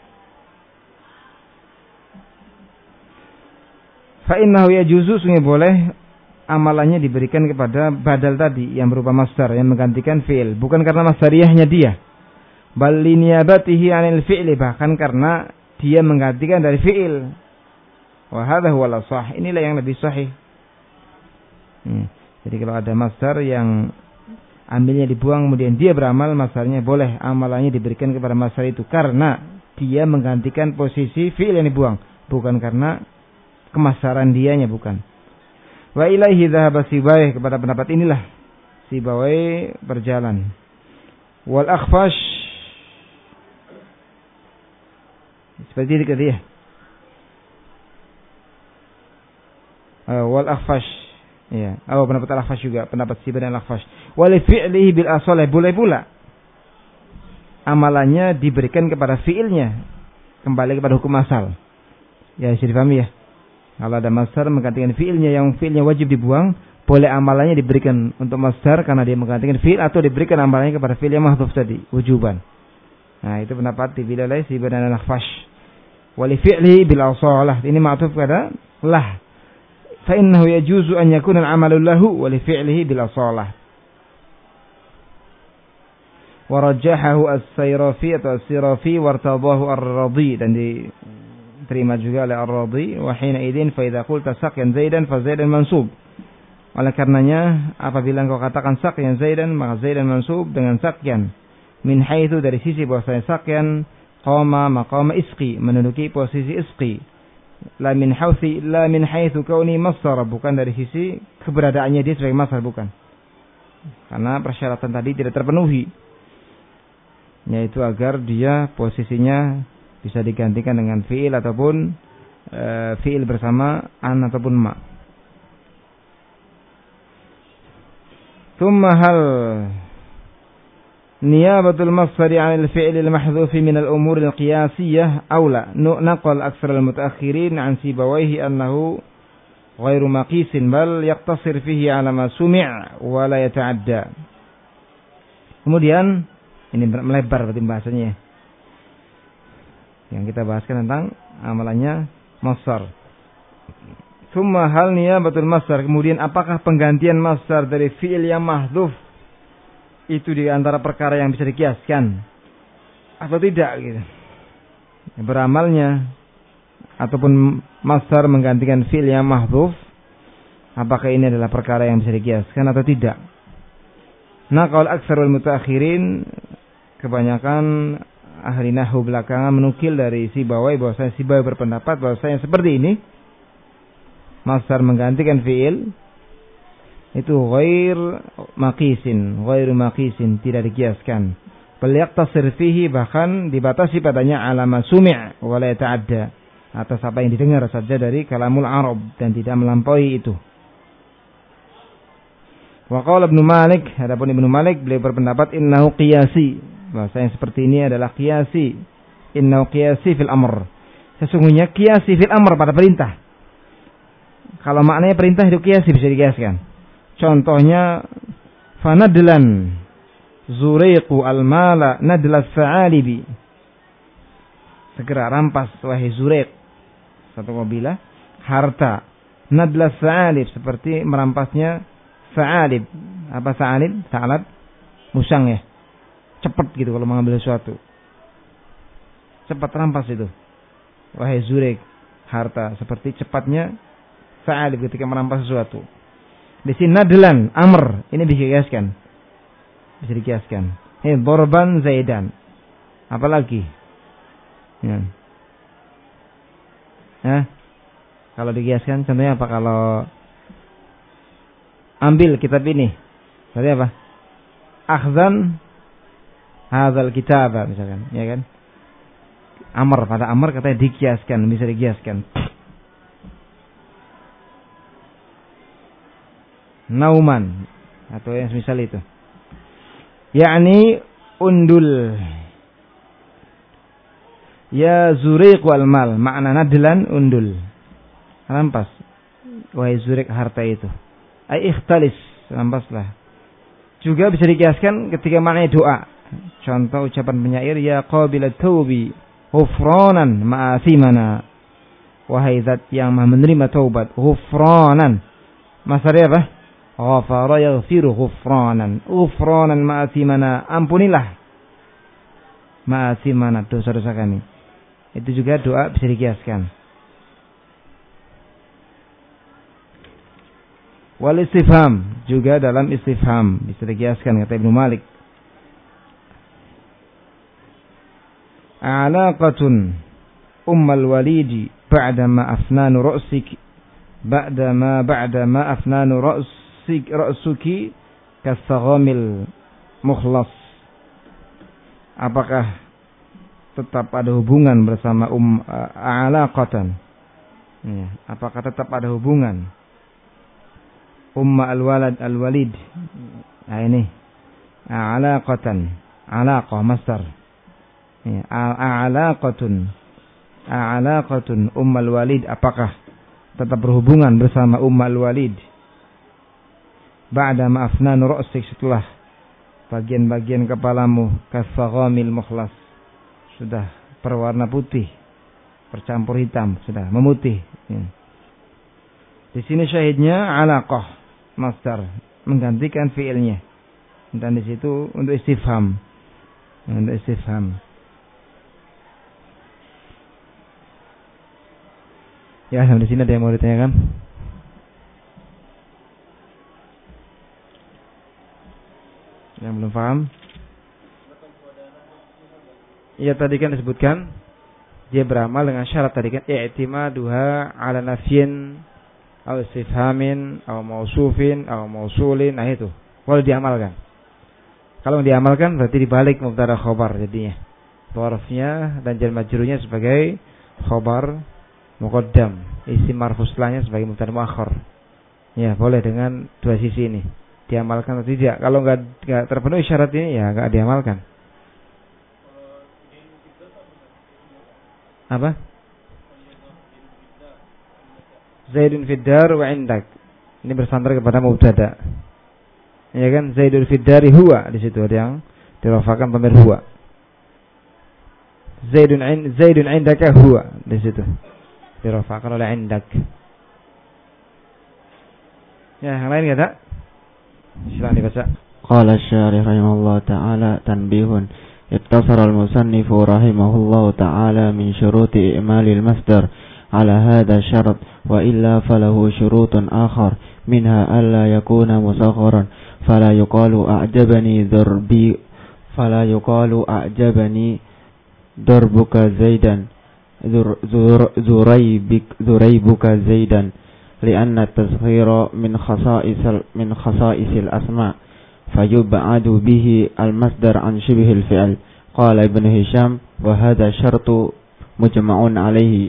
Fa innahu yajuzu, sungguh boleh amalannya diberikan kepada badal tadi yang berupa masdar yang menggantikan fi'il, bukan karena masdariyahnya dia, bal li niyabatihi 'anil fi'li, bahkan karena dia menggantikan dari fi'il. Wa hadha huwa al-shah, inilah yang lebih sahih. Hmm. Jadi kalau ada masdar yang ambilnya dibuang kemudian dia beramal, masdarnya boleh amalannya diberikan kepada masdar itu karena dia menggantikan posisi fi'il yang dibuang, bukan karena kemasaran dianya, bukan. Wa ilaihi dhahaba Sibawayh, kepada pendapat inilah Sibawayh berjalan. Wal Akhfash, seperti ini kata dia. Uh, wal Akhfash, ya. Oh, pendapat Al-Akhfash juga, pendapat Sibawayh dan Al-Akhfash. Wal fi'lihi bil asalih, boleh pula amalannya diberikan kepada fi'ilnya, kembali kepada hukum asal. Ya, bisa dipahami ya. Kalau ada masdar menggantikan fi'ilnya yang fi'ilnya wajib dibuang, boleh amalannya diberikan untuk masdar karena dia menggantikan fi'il, atau diberikan amalannya kepada fi'il yang mahdhuf tadi, wujuban. Nah, itu pendapat dipilih oleh Sibawayh dan Al-Akhfash. Wa li fi'lihi bil asalah, ini ma'tuf pada lah. Fa innahu yajuzu an yakuna al-'amalu lahu wa li fi'lihi bil asalah. Wa rajjahahu as-Sayrafi atau as-Sirafi wa irtadahu ar-Radhi, dan di terima juga oleh Ar-Radhi. Wa hina idzin fa idza qulta sakyan Zaidan fa Zaidan mansub. Oleh karenanya apabila engkau katakan sakyan Zaidan, maka Zaidan mansub dengan sakyan. Min haitsu, dari sisi bahwasanya sakyan qama maqama isqi, menduduki posisi isqi. La min hausi la min haitsu kauni masdar, bukan dari sisi keberadaannya dia sebagai masdar, bukan. Karena persyaratan tadi tidak terpenuhi, yaitu agar dia posisinya bisa digantikan dengan fi'il ataupun e, fi'il bersama an ataupun ma. Thumma hal niyabatul masdari 'anil fi'li al-mahdhufi min al-umur al-qiyasiyah aw la? Naqal aktsar al-mutaakhirin 'an Sibawayhi annahu ghairu maqisin bal yaqtasir fihi ala ma sumi' wa la yata'adda. Kemudian ini melebar berarti bahasanya. Yang kita bahaskan tentang amalannya masdar. Tsumma hal niyabatul masdar, kemudian apakah penggantian masdar dari fi'il yang mahdzuf itu di antara perkara yang bisa dikiaskan atau tidak gitu. Beramalnya ataupun masdar menggantikan fi'il yang mahdzuf, apakah ini adalah perkara yang bisa dikiaskan atau tidak? Nah, qaul aktsarul mutaakhirin, kebanyakan ahli nahwu belakangan menukil dari Sibawai bahwasanya Sibawai berpendapat bahwasanya seperti ini, masdar menggantikan fi'il itu ghair maqisin, ghairu maqisin, tidak dikiaskan. Bal yaqtasir fihi, bahkan dibatasi padanya ala ma sumi' wa la yata'adda, atas apa yang didengar saja dari kalamul Arab dan tidak melampaui itu. Wa qala Ibnu Malik, adapun Ibnu Malik beliau berpendapat innahu qiyasi, bahasa yang seperti ini adalah qiyasi. Innahu qiyasi fil amr, sesungguhnya qiyasi fil amr pada perintah. Kalau maknanya perintah itu qiyasi bisa dikiaskan. Contohnya fanadlan zuriqu al-mala nadla sa'alibi, segera rampas wahai Zuriq, satu kabilah, harta. Nadla sa'alib, seperti merampasnya sa'alib. Apa sa'alib? Sa'alab musang ya, cepat gitu kalau mengambil sesuatu, cepat rampas itu wahai Zuriq, harta, seperti cepatnya sa'alib ketika merampas sesuatu. Di sini nadlan amr, ini bisa dikiaskan, bisa dikiaskan. Ini dorban zaidan, apalagi ya. Nah, kalau dikiaskan contohnya apa? Kalau ambil kitab ini, berarti apa? Akhzan hadzal kitab misalkan, ya kan? Amr, pada amr katanya dikiaskan, bisa dikiaskan. Nauman atau yang semisal itu. Yakni undul. Ya Zuriq wal mal, makna nadlan undul, rampas wahai Zuriq harta itu. Ai ikhtalis, rampaslah. Juga bisa dikiaskan ketika maknanya doa. Contoh ucapan penyair, ya qabilat taubi ghufranan ma'athimana, wahai zat yang maha menerima taubat, ghufranan, masdarnya apa? Ghafara yaghfiru ghufranan, ghufranan ma'athimana, ampunilah ma'athimana, dosa-dosa kami. Itu juga doa bisa dikiaskan. Wal istifham, juga dalam istifham bisa dikiaskan, kata Ibnu Malik. Alaqatun ummal walidi ba'dama afnanu ra'sik, ba'dama ba'dama afnanu ra'sik ra'suki kasaghamil mukhlas. Apakah tetap ada hubungan bersama um alaqatan? Ya, apakah tetap ada hubungan umma al-walad al-walid? Nah ini alaqatan, alaqah masdar. Ya, alaqatun, alaqatun ummal walid, apakah tetap berhubungan bersama ummal walid ba'da ma afnanu ra'sik, setelah bagian-bagian kepalamu kasaghamil mukhlas, sudah berwarna putih bercampur hitam, sudah memutih. Ya. Di sini syahidnya alaqah masdar menggantikan fiilnya, dan di situ untuk istifham, untuk istifham. Ya, sampai di sini ada yang mau ditanyakan? Yang belum paham? Iya, tadi kan disebutkan dia beramal dengan syarat tadi kan, i'timaduha ala nafyin aw istifhamin aw mausufin aw mausulin. Nah itu kalau diamalkan, kalau diamalkan berarti dibalik mubtada khobar, jadinya dharfnya dan jar majrurnya sebagai khobar muqaddam, isim marfu setelahnya sebagai mubtada muakhar. Ya, boleh dengan dua sisi ini, diamalkan atau tidak. Kalau enggak enggak terpenuhi syarat ini ya enggak diamalkan. Apa? Zaidun fid dar wa indak. Ini bersandar kepada mubtada. Ya kan, Zaidun fid dari huwa, di situ ada yang dirafakan pamir huwa. Zaidun in Zaidun indaka huwa, di situ dirafakan oleh indak. Ya, yang lain enggak? Silakan dibaca.
Qala asy-syarih rahimahullah ta'ala tanbihun ittasara al-musannif rahimahullah ta'ala min syuruti i'malil masdar ala hadha syarat wa illa falahu syurutun akhar minha alla yakuna musagharan fala yuqalu a'jabani darbi fala yuqalu a'jabani darbuka zaidan zuraybik zuraybuka zaidan li'anna at-tasghira min khasa'is min khasa'isil asma' فيبعد به المصدر عن شبه الفعل. قال ابن هشام وهذا شرط مجمع عليه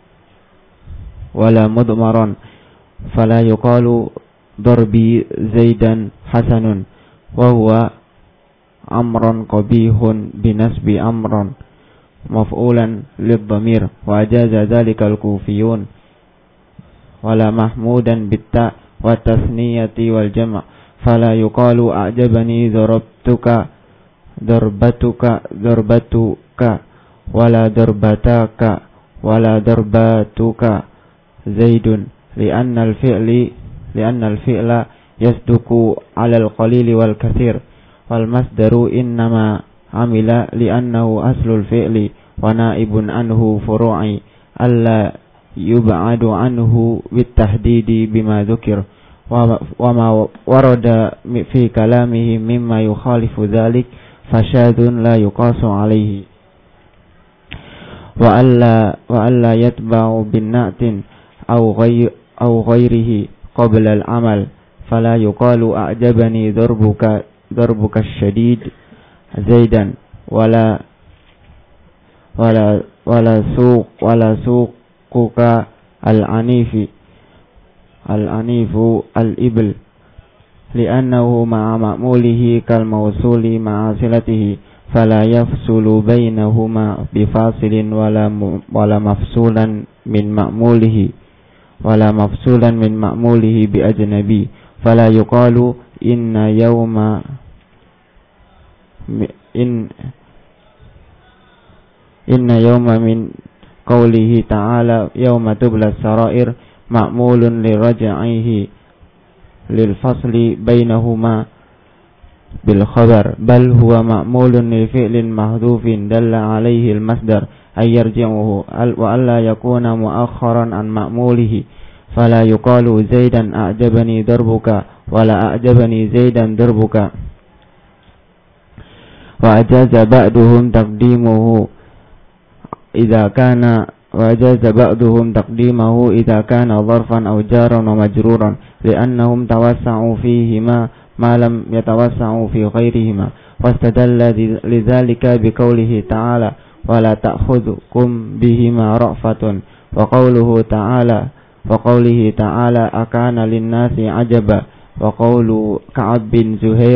ولا مضمرا فلا يقال ضربي زيدا حسن وهو أمر قبيح بنسب أمر مفعولا للضمير وأجاز ذلك الكوفيون ولا محمودا بالتاء والتثنية والجمع فلا يقال أعجبني ضربتك ضربتك ضربتك ولا ضربتك ولا ضربتك زيد لأن الفعل لأن الفعل يصدق على القليل والكثير والمصدر إنما عمل لأنه أصل الفعل ونائب عنه فروعي ألا يبعد عنه بالتحديد بما ذكر وما ورد في كلامه مما يخالف ذلك فشاذ لا يقاس عليه وألا وألا يتبع بالنعت أو غير أو غيره قبل العمل فلا يقال أعجبني ضربك ضربك الشديد زيدا ولا ولا ولا سوق ولا سوقك العنيف العنيف الإبل لأنه مع مأموله كالموصول مع صلته فلا يفصل بينهما بفاصل ولا ولا مفصولا من مأموله ولا مفصولا من مأموله بأجنبي فلا يقال إن يوم إن إن يوم من قوله تعالى يوم تبلى السرائر مأمول لرجعه للفصل بينهما بالخبر بل هو مأمول لفعل محذوف دل عليه المصدر أن يرجعه وألا يكون مؤخرا عن مأموله فلا يقال زيدا أعجبني ضربك ولا أعجبني زيدا ضربك وأجاز بعضهم تقديمه إذا كان وأجاز بعضهم تقديمه إذا كان ظرفا أو جارا ومجرورا لأنهم توسعوا فيهما ما لم يتوسعوا في غيرهما واستدل لذلك بقوله تعالى ولا تأخذكم بهما رأفة وقوله تعالى وقوله تعالى أكان للناس عجبا وقول كعب بن زهير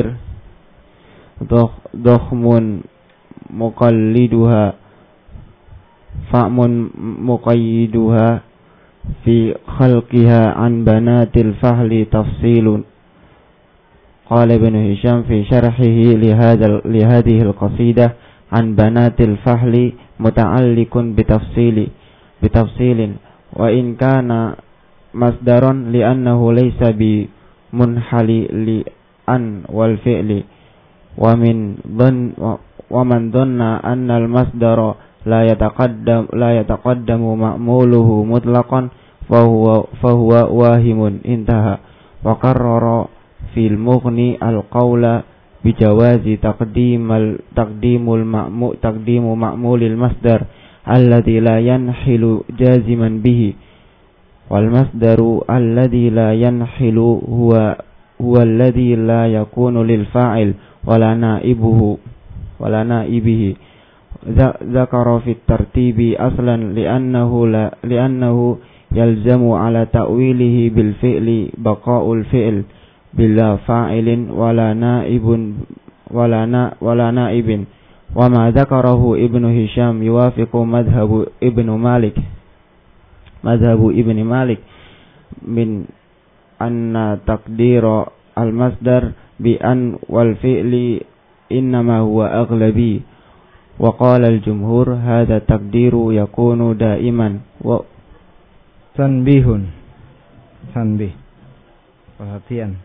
ضخم مقلدها فأم مقيدها في خلقها عن بنات الفهل تفصيل. قال ابن هشام في شرحه لهذا لهذه القصيدة عن بنات الفهل متعلق بتفصيل بتفصيل وإن كان مصدرا لأنه ليس بمنحل لأن والفعل ومن ظن ومن ظن أن المصدر لا يتقدم لا يتقدم مأموله مطلقا فهو فهو واهم انتهى. وقرر في المغني القول بجواز تقديم تقديم المأمول تقديم مأمول المصدر الذي لا ينحل جازما به والمصدر الذي لا ينحل هو هو الذي لا يكون للفاعل ولا نائبه ولا نائبه. ذكر في الترتيب أصلا لأنه لا لأنه يلزم على تأويله بالفعل بقاء الفعل بلا فاعل ولا نائب ولا نا ولا نائب. وما ذكره ابن هشام يوافق مذهب ابن مالك مذهب ابن مالك min anna taqdira al-masdar bi an wal fi'li innama huwa aghlabi wa qala al-jumhur hadha taqdiru yakunu daiman wa
tanbihun tanbih perhatian.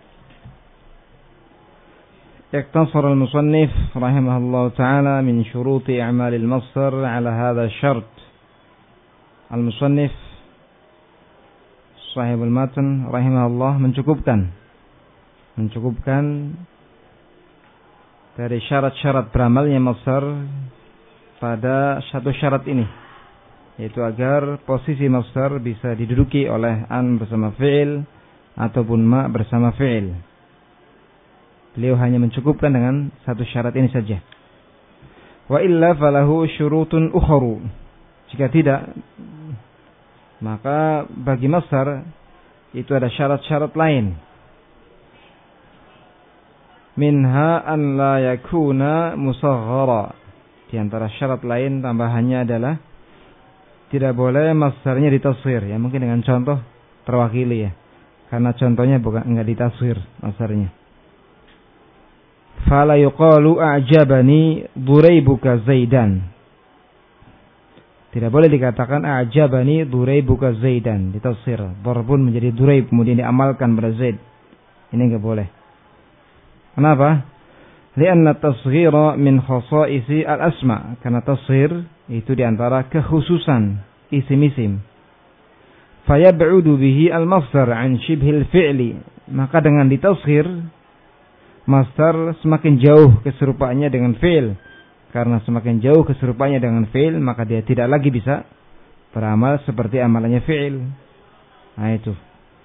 اقتصر المصنف رحمه الله تعالى من شروط إعمال المصدر على هذا الشرط. المصنف صاحب المتن رحمه الله mencukupkan mencukupkan dari syarat-syarat beramalnya masdar pada satu syarat ini, yaitu agar posisi masdar bisa diduduki oleh an bersama fi'il ataupun ma bersama fi'il. Beliau hanya mencukupkan dengan satu syarat ini saja. Wa illa falahu syurutun ukharu. Jika tidak, maka bagi masdar itu ada syarat-syarat lain. Minha an la yakuna musaghara. Di antara syarat lain tambahannya adalah tidak boleh masdarnya ditasghir. Ya mungkin dengan contoh terwakili ya. Karena contohnya bukan enggak ditasghir masdarnya. Fala yuqalu a'jabani duraibuka Zaidan. Tidak boleh dikatakan a'jabani duraibuka Zaidan, ditafsir darbun menjadi duraib kemudian diamalkan pada Zaid. Ini enggak boleh. Kenapa? Lianna tasghira min khasaisi al-asma. Karena tasghir itu di antara kekhususan isim-isim. Fayab'udu bihi al-masdar an shibhil fi'li. Maka dengan ditasghir masdar semakin jauh keserupaannya dengan fi'il. Karena semakin jauh keserupaannya dengan fi'il, maka dia tidak lagi bisa beramal seperti amalannya fi'il. Nah itu.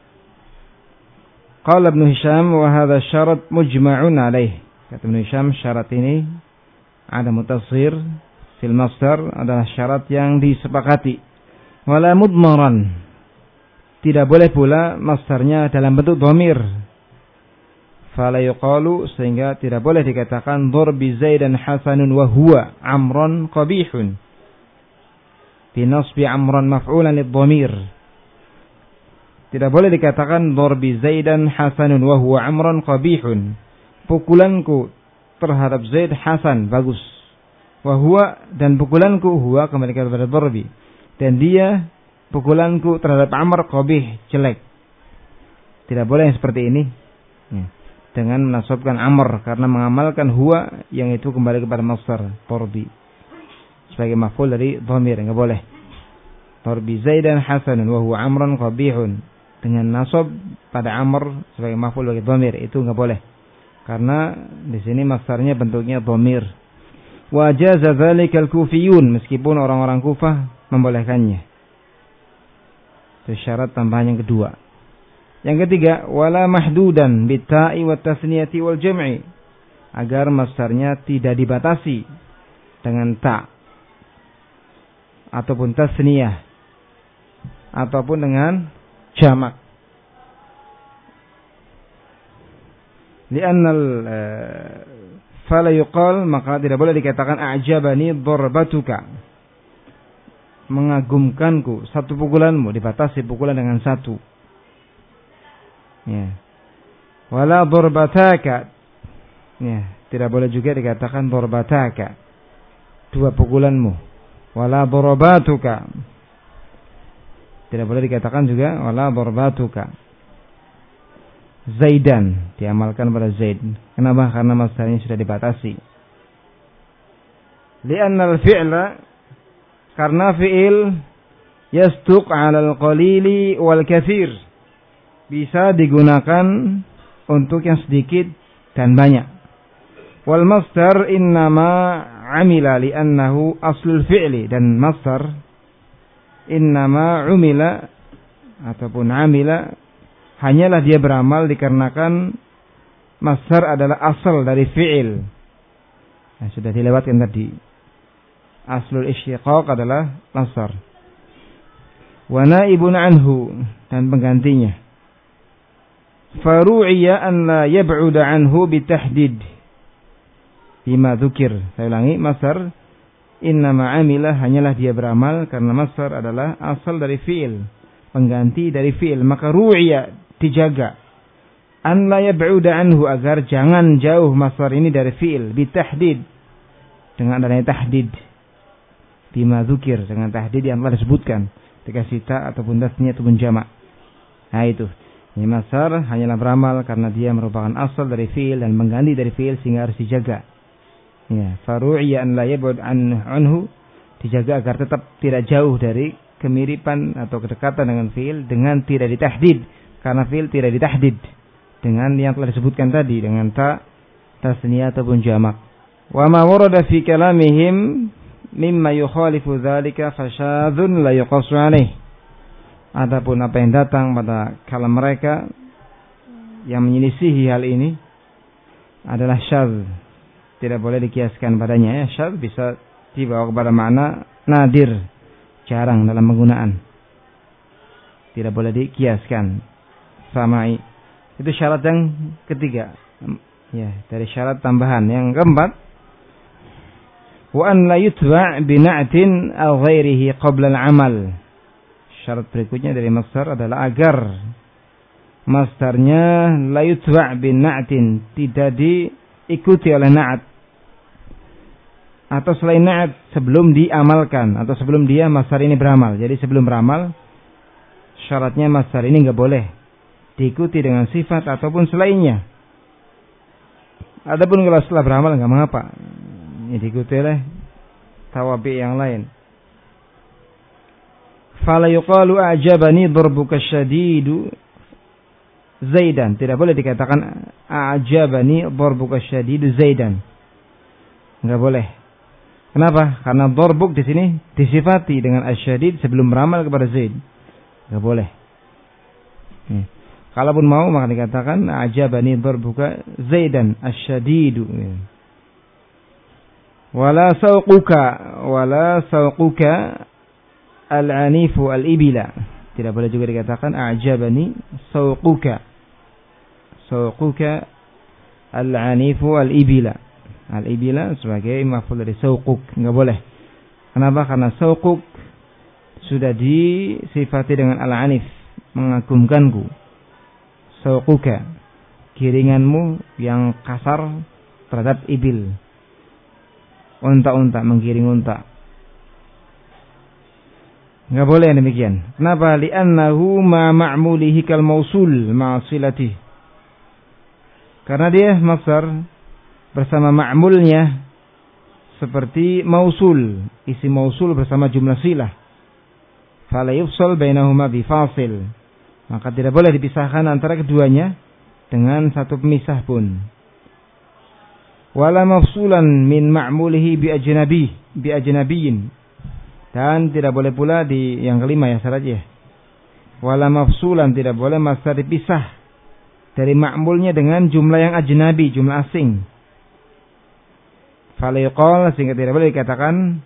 Qala Ibnu Hisham wa hadha syarat mujma'un alaih. Kata Ibnu Hisham, syarat ini ada mutasghir fil masdar adalah syarat yang disepakati. Wala mudmaran. Tidak boleh pula masdarnya dalam bentuk dhamir. Fala yuqalu, sehingga tidak boleh dikatakan darbi Zaidan hasanun wa huwa amran qabihun binasbi amran maf'ulan lidhamir. Tidak boleh dikatakan darbi Zaidan hasanun wa huwa amran qabihun, pukulanku terhadap Zaid hasan, bagus, wa huwa, dan pukulanku huwa kembali kepada darbi, dan dia pukulanku terhadap Amr qabih, jelek. Tidak boleh seperti ini ya, dengan menasabkan Amr karena mengamalkan huwa yang itu kembali kepada masdar darbi sebagai maf'ul dari dhamir, enggak boleh. Darbi Zaidan hasanun wa huwa amran qabihun, dengan nasab pada Amr sebagai maf'ul dari dhamir, itu enggak boleh. Karena di sini masdarnya bentuknya dhamir. Wa jaza dzalika al-kufiyun, meskipun orang-orang Kufah membolehkannya. Itu syarat tambahan yang kedua. Yang ketiga, wala mahdudan bitta'i wat tasniyati wal jam'i, agar masdarnya tidak dibatasi dengan ta ataupun tasniyah ataupun dengan jamak. Li'annal fala yuqal, maka tidak boleh dikatakan a'jabani darbatuka, mengagumkanku satu pukulanmu, dibatasi pukulan dengan satu. Ya. Wala darbataka. Ya, tidak boleh juga dikatakan darbataka, dua pukulanmu. Wala darabatuka. Tidak boleh dikatakan juga wala darbatuka. Zaidan, diamalkan pada Zaid. Kenapa? Karena masdarnya sudah dibatasi. Li'anna al-fi'la, karena fi'il yastuq 'ala al-qalili wal katsir, bisa digunakan untuk yang sedikit dan banyak. Wal masdar innama amila li'annahu aslul fi'li, dan masdar innama umila ataupun amila hanyalah dia beramal dikarenakan masdar adalah asal dari fi'il. Nah, sudah dilewatkan tadi. Aslul isytiqaq adalah masdar. Wa naibun anhu, dan penggantinya. Faru'iyya an la yab'uda anhu bitahdid bima dzukir. Saya ulangi, masdar innama amila hanyalah dia beramal karena masdar adalah asal dari fi'il, pengganti dari fi'il, maka ru'ya, dijaga. An la yab'uda anhu, agar jangan jauh masdar ini dari fi'il, bitahdid, dengan adanya tahdid, bima dzukir, dengan tahdid yang telah disebutkan, dikasih ta ataupun tasnya ataupun jamak. Nah itu, ini masdar hanyalah beramal karena dia merupakan asal dari fi'il dan mengganti dari fi'il, sehingga harus dijaga. Ya, faru'ya an la yab'ud anhu, dijaga agar tetap tidak jauh dari kemiripan atau kedekatan dengan fi'il, dengan tidak ditahdid, karena fi'il tidak ditahdid dengan yang telah disebutkan tadi, dengan ta, tasniyah ataupun jamak. Wa ma warada fi kalamihim mimma yukhalifu dzalika fasyadzun la yuqassu alaih. Adapun apa yang datang pada kalam mereka yang menyelisihi hal ini adalah syadz, tidak boleh dikiaskan padanya. Ya, syadz bisa dibawa kepada makna nadir, jarang dalam penggunaan, tidak boleh dikiaskan. Samai itu syarat yang ketiga, ya, dari syarat tambahan. Yang keempat, wa an la yutba' bi na'tin aw ghairihi qabla al-amal. Syarat berikutnya dari masdar adalah agar masdarnya la yutba' bi na'tin, tidak diikuti oleh na'at atau selain na'at sebelum diamalkan atau sebelum dia masdar ini beramal. Jadi sebelum beramal, syaratnya masdar ini enggak boleh diikuti dengan sifat ataupun selainnya. Adapun kalau setelah beramal enggak mengapa, ini diikuti oleh tawabi yang lain. Fala yuqalu a'jabani darbuka syadidu Zaidan, tidak boleh dikatakan a'jabani darbuka syadidu Zaidan, enggak boleh. Kenapa? Karena darbuk di sini disifati dengan asyadid sebelum beramal kepada Zaid, enggak boleh. Hmm. Kalaupun mau maka dikatakan ajabani darbuka Zaidan asyadidu. Wala sauquka wala sauquka al-anifu al-ibila. Tidak boleh juga dikatakan ajabani sauquka. Sauquka al-anifu al-ibila. Al-ibila sebagai maf'ul dari sauquk, enggak boleh. Kenapa? Karena sauquk sudah disifati dengan al-anif, mengagumkanku. Sauquka, giringanmu yang kasar terhadap ibil, unta-unta, menggiring unta. Enggak boleh demikian. Kenapa? Li'annahu ma ma'mulihi kal mausul ma'silati. Karena dia masdar bersama ma'mulnya seperti mausul, isi mausul bersama jumlah silah. Fala yufsal bainahuma bifasil. Maka tidak boleh dipisahkan antara keduanya dengan satu pemisah pun. Wala mafsulan min ma'mulihi bi ajnabi bi ajnabiyin. Dan tidak boleh pula di yang kelima ya syaratnya. Wala mafsulan, tidak boleh masdar dipisah dari ma'mulnya dengan jumlah yang ajnabi, jumlah asing. Fala yuqal, sehingga tidak boleh dikatakan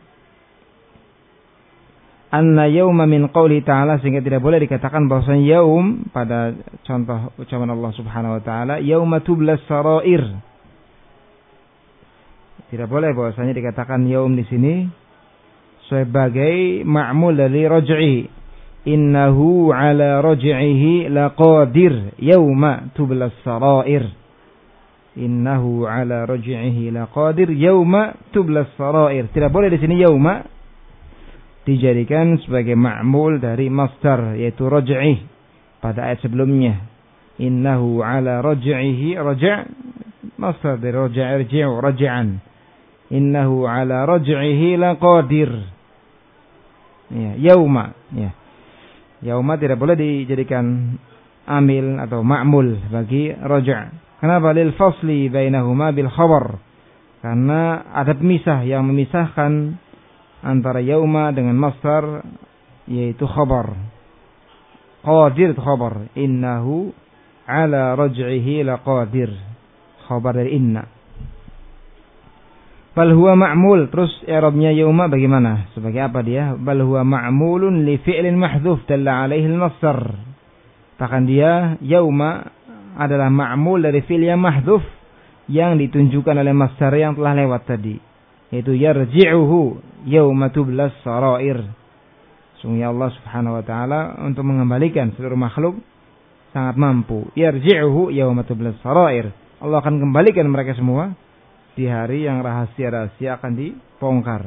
anna yauma min qouli ta'ala, sehingga tidak boleh dikatakan bahwasanya yaum pada contoh ucapan Allah Subhanahu wa taala yauma tublas sarair. Tidak boleh bahwasanya dikatakan yaum di sini sebagai ma'mul dari raj'i. Innahu ala raj'ihi laqadir yauma tublas sarair. Innahu ala raj'ihi laqadir yauma tublas sarair. Tidak boleh di sini yauma dijadikan sebagai ma'mul dari masdar, yaitu raj'i pada ayat sebelumnya. Innahu ala raj'ihi, raja' masdar dari raja' irji'u raj'an. Innahu ala raj'ihi laqadir. Ya, yauma, ya. Yauma tidak boleh dijadikan amil atau ma'mul bagi raja'. Kenapa? Lil fasli bainahuma bil khabar. Karena ada pemisah yang memisahkan antara yauma dengan masdar, yaitu khabar. Qadir itu khabar. Innahu ala raj'ihi laqadir. Khabar dari inna. Bal huwa ma'mul. Terus i'rabnya yauma bagaimana? Sebagai apa dia? Bal huwa ma'mulun li fi'lin mahdhuf dalla alaihi al-masdar. Bahkan dia yauma adalah ma'mul dari fi'il yang mahdhuf yang ditunjukkan oleh masdar yang telah lewat tadi, yaitu yarji'uhu yauma tublas sarair. Sungguhnya Allah Subhanahu wa taala untuk mengembalikan seluruh makhluk sangat mampu. Yarji'uhu yauma tublas sarair. Allah akan kembalikan mereka semua di hari yang rahasia-rahasia akan dibongkar.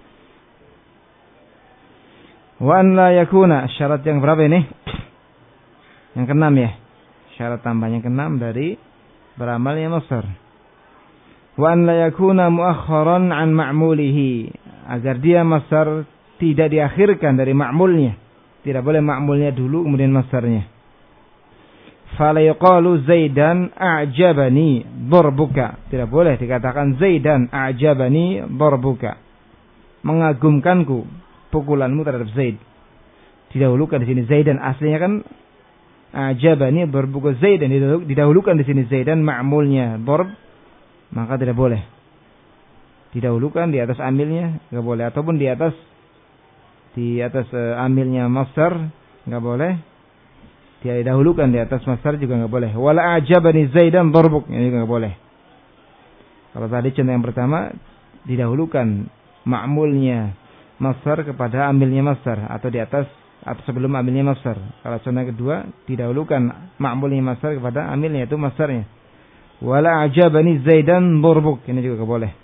Wa an la yakuna, syarat yang berapa ini? Yang keenam ya. Syarat tambahnya keenam dari beramalnya masdar. Wa an la yakuna muakharan an ma'mulihi, agar dia masdar tidak diakhirkan dari ma'mulnya. Tidak boleh ma'mulnya dulu kemudian masdarnya. Fala yuqalu Zaidan a'jabani darbuka. Tidak boleh dikatakan Zaidan a'jabani darbuka. Mengagumkanku pukulanmu terhadap Zaid. Didahulukan di sini Zaidan, aslinya kan a'jabani darbuka Zaidan, didahulukan di sini Zaidan ma'mulnya darb, maka tidak boleh. Didahulukan di atas amilnya enggak boleh, ataupun di atas di atas uh, amilnya masdar enggak boleh. Dia didahulukan di atas masdar juga enggak boleh. Wala a'jabani Zaidan darbuk, ini juga enggak boleh. Kalau tadi contoh yang pertama didahulukan ma'mulnya masdar kepada amilnya masdar atau di atas atau sebelum amilnya masdar. Kalau contoh yang kedua didahulukan ma'mulnya masdar kepada amilnya itu masdarnya. Wala a'jabani Zaidan darbuk, ini juga enggak boleh.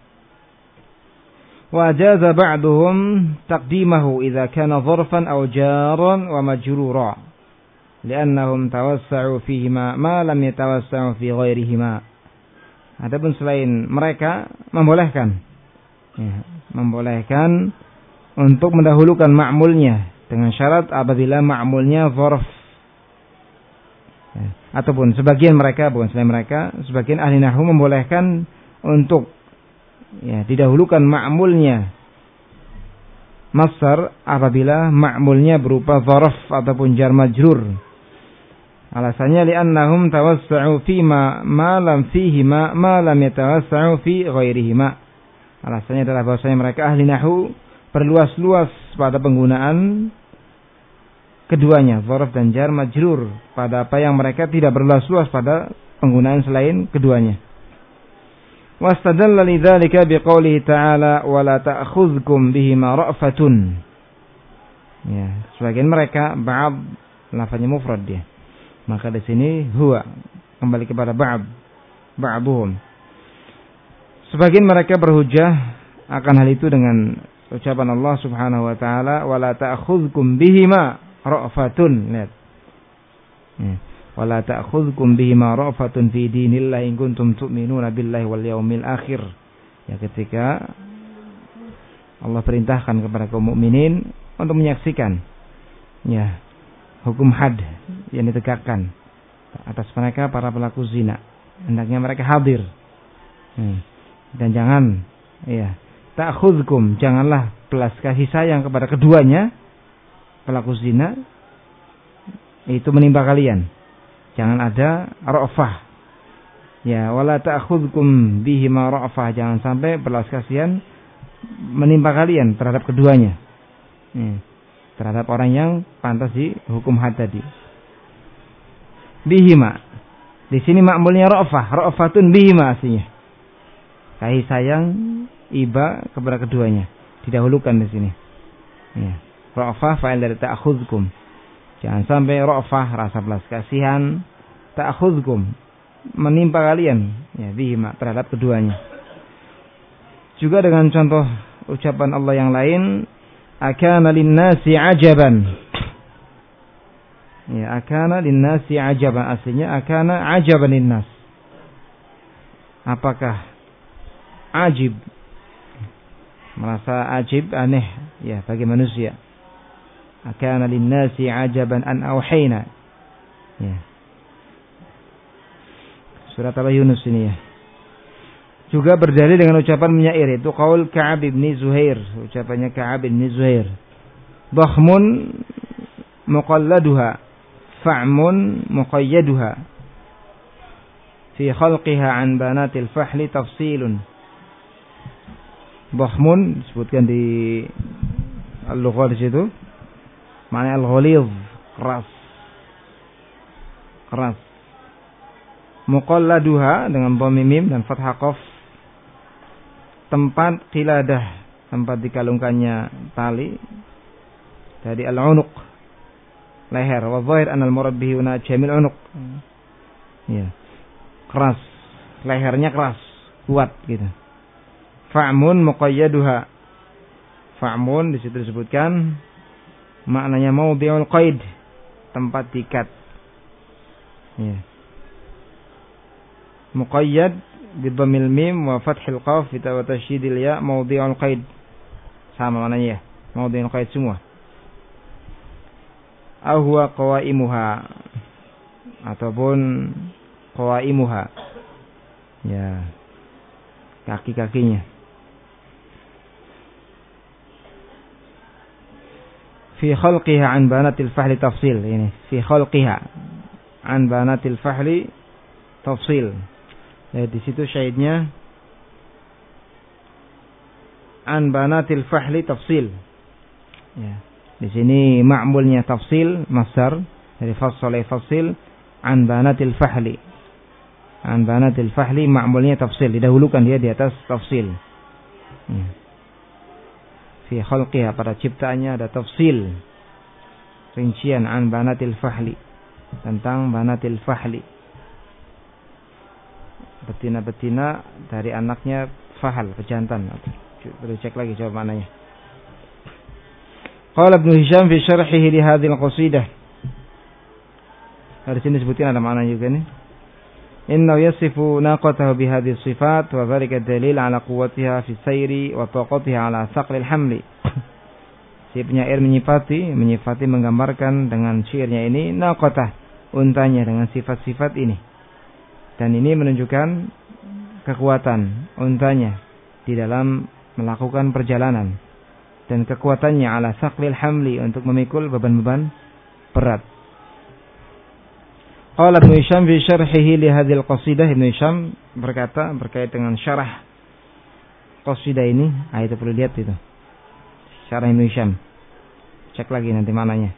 Wa jaza ba'duhum taqdimahu idza kana dharfan aw jaran wa majrura li'annahum tawassa'u fihima ma lam yatawassa'u fi ghairihima. Adapun selain mereka membolehkan ya, membolehkan untuk mendahulukan ma'mulnya dengan syarat apabila ma'mulnya dzarf. Ya, ataupun sebagian mereka, bukan selain mereka, sebagian ahli nahwu membolehkan untuk ya, didahulukan ma'mulnya masdar apabila ma'mulnya berupa dzarf ataupun jar majrur. Alasannya li'annahum tawassa'u fi ma ma lam fihi ma ma lam yatawassa'u fi ghairihima. Alasannya adalah bahwasanya mereka ahli nahwu berluas-luas pada penggunaan keduanya, dzarf dan jar majrur, pada apa yang mereka tidak berluas-luas pada penggunaan selain keduanya. Wastadalla lidzalika biqoulihi ta'ala wa la ta'khudhukum bihima ra'fatun. Ya, sebagian mereka ba'd lafaznya mufrad dia. Maka di sini huwa kembali kepada ba'd, ba'dhum. Sebagian mereka berhujjah akan hal itu dengan ucapan Allah Subhanahu wa taala wa la ta'khudhukum bihima ra'fatun. Lihat. Ya. Wala ta'khudhukum bihima ra'fatun fi dinillahi in kuntum tu'minuna billahi wal yaumil akhir. Ya, ketika Allah perintahkan kepada kaum mukminin untuk menyaksikan ya hukum had yang ditegakkan atas mereka para pelaku zina, hendaknya mereka hadir. Hmm. Dan jangan ya ta'khudhukum, janganlah belas kasih sayang kepada keduanya pelaku zina itu menimpa kalian. Jangan ada ra'fah. Ya, wala ta'khudhukum bihima ra'fah, jangan sampai belas kasihan menimpa kalian terhadap keduanya. Ya, terhadap orang yang pantas dihukum had tadi. Bihima. Di sini ma'mulnya ra'fah, ra'fatun bihima aslinya. Kasih sayang iba kepada keduanya. Didahulukan di sini. Ya, ra'fah fa'il dari ta'khudhukum. Jangan sampai ra'fah, rasa belas kasihan, ta'khudhukum, menimpa kalian ya bihima, terhadap keduanya. Juga dengan contoh ucapan Allah yang lain, akana linnasi ajaban. Ya, akana linnasi ajaban, aslinya akana ajaban linnas. Apakah ajib, merasa ajib, aneh ya bagi manusia. Akana linnasi ajaban an auhayna. Ya. Surat Al-Yunus ini ya. Juga berdalil dengan ucapan menyair, itu qaul Ka'ab bin Zuhair, ucapannya Ka'ab bin Zuhair. Dakhmun muqalladuha, fa'mun muqayyaduha. Fi khalqiha an banatil fahli tafsilun. Dakhmun disebutkan di al-lughah di situ. Maknanya al-ghalidh, keras. Keras. Muqalladuha dengan dhamma mim dan fathah qaf. Tempat qiladah, tempat dikalungkannya tali. Tadi al-unuq, leher. Wa dhahir anna al-murad bihi huna jamil unuq. Ya. Keras. Lehernya keras, kuat gitu. Fa'mun muqayyaduha. Fa'mun di situ disebutkan maknanya mawdi'ul qaid, tempat diikat. Ya. Muqayyad bi dhammil mim wa fathil qaf wa tasydidil ya mawdi'ul qaid. Sama maknanya ya, mawdi'ul qaid semua. Aw huwa qawaimuha ataupun qawaimuha. Ya. Kaki-kakinya. Fi khalqiha an banatil fahli tafsil, ini fi khalqiha an banatil fahli tafsil. Ya, di situ syahidnya an banatil fahli tafsil. Ya. Di sini ma'mulnya tafsil, masdar dari fassala tafsil an banatil fahli. An banatil fahli ma'mulnya tafsil, didahulukan dia di atas tafsil. Ya. Fi khalqiha, pada ciptaannya ada tafsil, rincian an banatil fahli, tentang banatil fahli, betina-betina dari anaknya fahal, pejantan. Perlu cek lagi jawab maknanya. Qala Ibnu Hisham fi syarhihi li hadhil qasidah. Dari sini disebutkan ada makna juga nih. Inna yasifu naqatahu bi hadhihi sifat wa dhalika dalil ala quwwatiha fi sayri wa taqatiha ala saqlil hamli. Si penyair menyifati, menyifati menggambarkan dengan syairnya ini naqatah, untanya dengan sifat-sifat ini. Dan ini menunjukkan kekuatan untanya di dalam melakukan perjalanan dan kekuatannya ala saqlil hamli, untuk memikul beban-beban berat. Qala Ibnu Hisham fi syarhihi li hadhil qasidah. Ibnu Hisham berkata berkait dengan syarah qasidah ini, ah itu perlu lihat itu. Syarah Ibnu Hisham. Cek lagi nanti maknanya.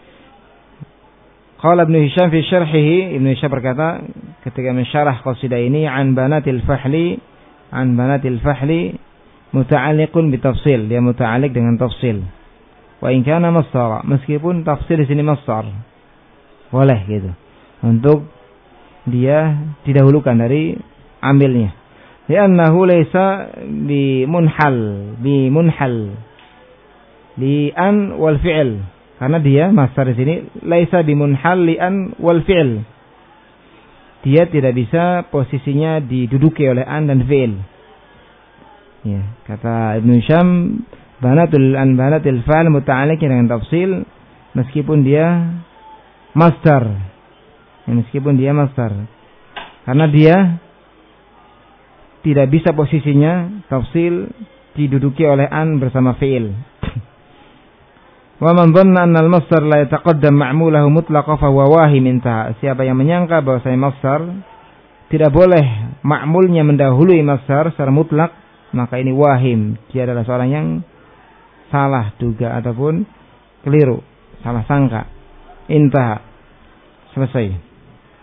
Qala Ibnu Hisham fi syarhihi, Ibnu Hisham berkata ketika mensyarah qasidah ini, an banatil fahli, an banatil fahli muta'alliqun bi tafsil, dia muta'alliq dengan tafsil. Wa in kana masdar, meskipun tafsir di sini masdar. Boleh gitu. Untuk dia didahulukan dari amilnya. Li'annahu laysa bi munhal, bi munhal li an wal fi'l. Karena dia masdar di sini laysa bi munhal li an wal fi'l. Dia tidak bisa posisinya diduduki oleh an dan fi'il. Ya, kata Ibnu Hisham, banatul an banatil fa'il muta'alliq dengan tafsil meskipun dia masdar. Ya, meskipun dia masdar, karena dia tidak bisa posisinya tafsil diduduki oleh an bersama fi'il. Wa man dhanna anna al-masdar la yataqaddam ma'mulahu mutlaqan fa huwa wahim intaha. Siapa yang menyangka bahwasanya masdar tidak boleh ma'mulnya mendahului masdar secara mutlak, maka ini wahim, dia adalah seorang yang salah duga ataupun keliru, salah sangka. Intaha, selesai.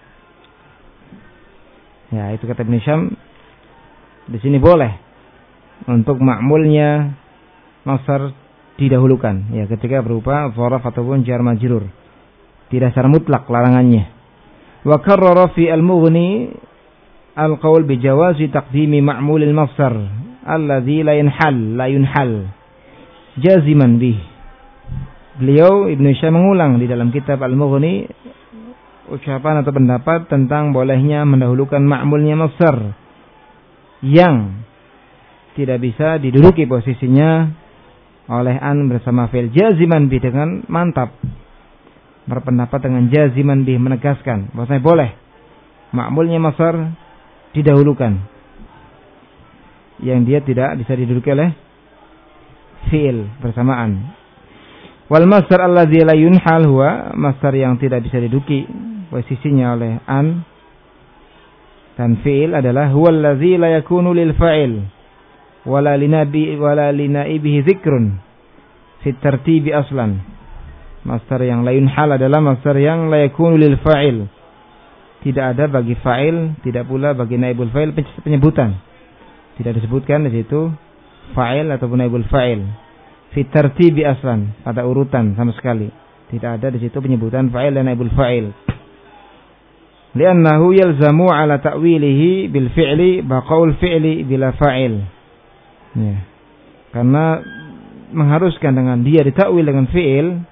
Ya, itu kata Ibnu Hisham, di sini boleh untuk ma'mulnya masdar didahulukan, ya, ketika berupa dzaraf ataupun jar majrur, tidak secara mutlak larangannya. Wa karrara fi al-Mughni al-qaul bi jawazi taqdimi ma'mulil masdar alladzi la yanhal la yunhal jaziman bih. Beliau Ibnu Hisham mengulang di dalam kitab Al-Mughni ucapan atau pendapat tentang bolehnya mendahulukan ma'mulnya masdar yang tidak bisa diduduki posisinya oleh an bersama fi'il, jaziman bih, dengan mantap, berpendapat dengan jaziman bih, menegaskan bahwasanya boleh ma'mulnya masdar didahulukan yang dia tidak bisa diduduki oleh fi'il bersamaan. Wal masdar alladzi la yunhal huwa, masdar yang tidak bisa diduduki posisinya oleh an dan fi'il adalah huwa allazi la yakunu lil fa'il wala linabi wala linaibihi dzikrun fi tartibi aslan. Masdar yang la yunhal adalah masdar yang la yakunu lil fa'il, tidak ada bagi fa'il, tidak pula bagi naibul fa'il penyebutan. Tidak disebutkan di situ fa'il ataupun naibul fa'il. fi tartibi aslan, pada urutan sama sekali. Tidak ada di situ penyebutan fa'il dan naibul fa'il. Li'annahu yalzamu ala ta'wilihi bil fi'li baqaul fi'li bila fa'il. Ya. Karena mengharuskan dengan dia ditakwil dengan fi'il,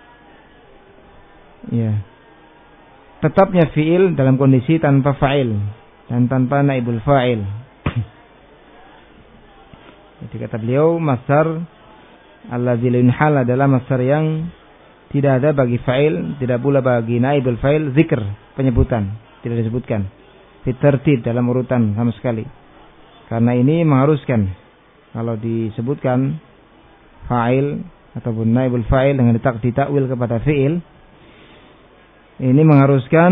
ya, tetapnya fi'il dalam kondisi tanpa fa'il dan tanpa naibul fa'il. Jadi kata beliau, masdar alladzi yunhal adalah masdar yang tidak ada bagi fa'il, tidak pula bagi naibul fa'il, zikr, penyebutan, tidak disebutkan fi tartib, dalam urutan sama sekali. Karena ini mengharuskan kalau disebutkan fa'il ataupun naibul fa'il dengan ditakwil kepada fi'il, ini mengharuskan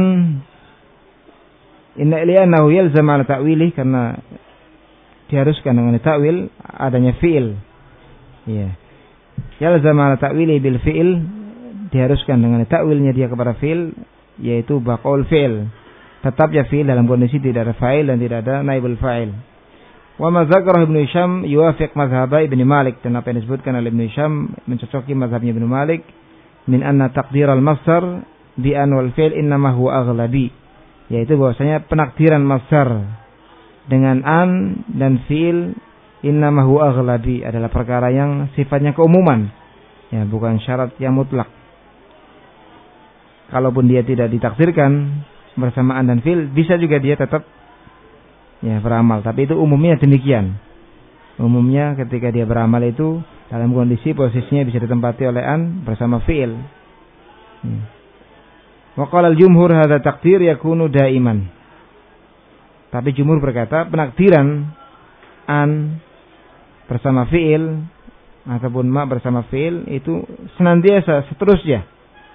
inna li'annahu yalzam ala ta'wilih, karena diharuskan dengan ta'wil adanya fi'il. Ya. Yalzam ala ta'wilih bil fi'il, diharuskan dengan ta'wilnya dia kepada fi'il, yaitu baqaul fi'il, tetap ya fi'il dalam kondisi tidak ada fa'il dan tidak ada naibul fa'il. Wa ma dzakara Ibnu Hisham yuwafiq mazhab Ibnu Malik, dan apa yang disebutkan oleh Ibnu Hisham mencocoki mazhabnya Ibnu Malik, min anna taqdir al-masdar bi an wal fi'l innama huwa aghlabi, yaitu bahwasanya penakdiran masdar dengan an dan fi'il innama huwa aghlabi adalah perkara yang sifatnya keumuman, ya, bukan syarat yang mutlak. Kalaupun dia tidak ditakdirkan bersamaan dan fi'il, bisa juga dia tetap, ya, beramal, tapi itu umumnya demikian. Umumnya ketika dia beramal itu dalam kondisi posisinya bisa ditempati oleh an bersama fi'il. Hmm. Wa qala al-jumhur hadza taqdir yakunu daiman. Tapi jumhur berkata penakdiran an bersama fi'il ataupun ma bersama fi'il itu senantiasa, seterusnya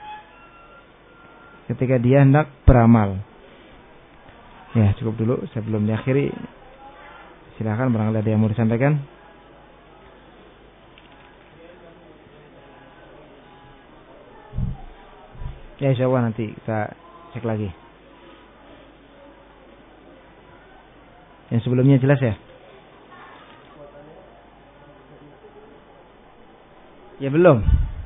ketika dia hendak beramal. Ya, cukup dulu sebelum diakhiri. Silakan barangkali ada yang mau disampaikan. Ya, insyaallah nanti kita cek lagi. Yang sebelumnya jelas ya? Ya belum.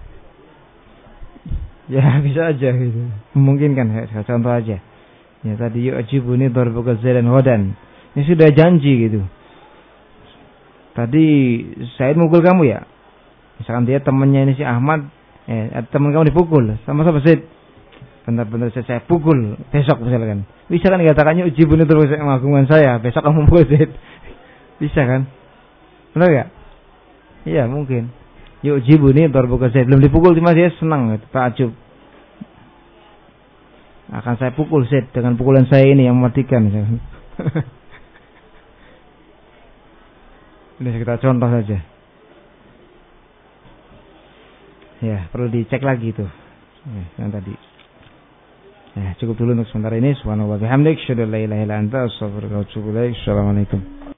Ya bisa aja gitu. Memungkinkan, saya contoh aja. Ya tadi yu'jibuni darbuka zaidan hodan. Ini sudah janji gitu. Tadi Said mukul kamu ya. Misalkan dia temannya ini si Ahmad, eh teman kamu dipukul, sama-sama Said. Benar-benar saya, saya pukul besok misalkan. Bisa kan dikatakan yu'jibuni darbuka zaidan mengagumkan saya, besok kamu pukul Said. Bisa kan? Benar enggak? Iya, mungkin. Yu'jibuni darbuka zaidan, belum dipukul cuma dia senang gitu, takjub. Akan saya pukul Zaid dengan pukulan saya ini yang mematikan. Ini kita contoh saja. Ya, perlu dicek lagi itu. Ya, yang tadi. Ya, cukup dulu untuk sementara ini. Subhanallah wa bihamdik, asyhadu an la ilaha illa anta, astaghfiruka wa atubu ilaik. Assalamualaikum.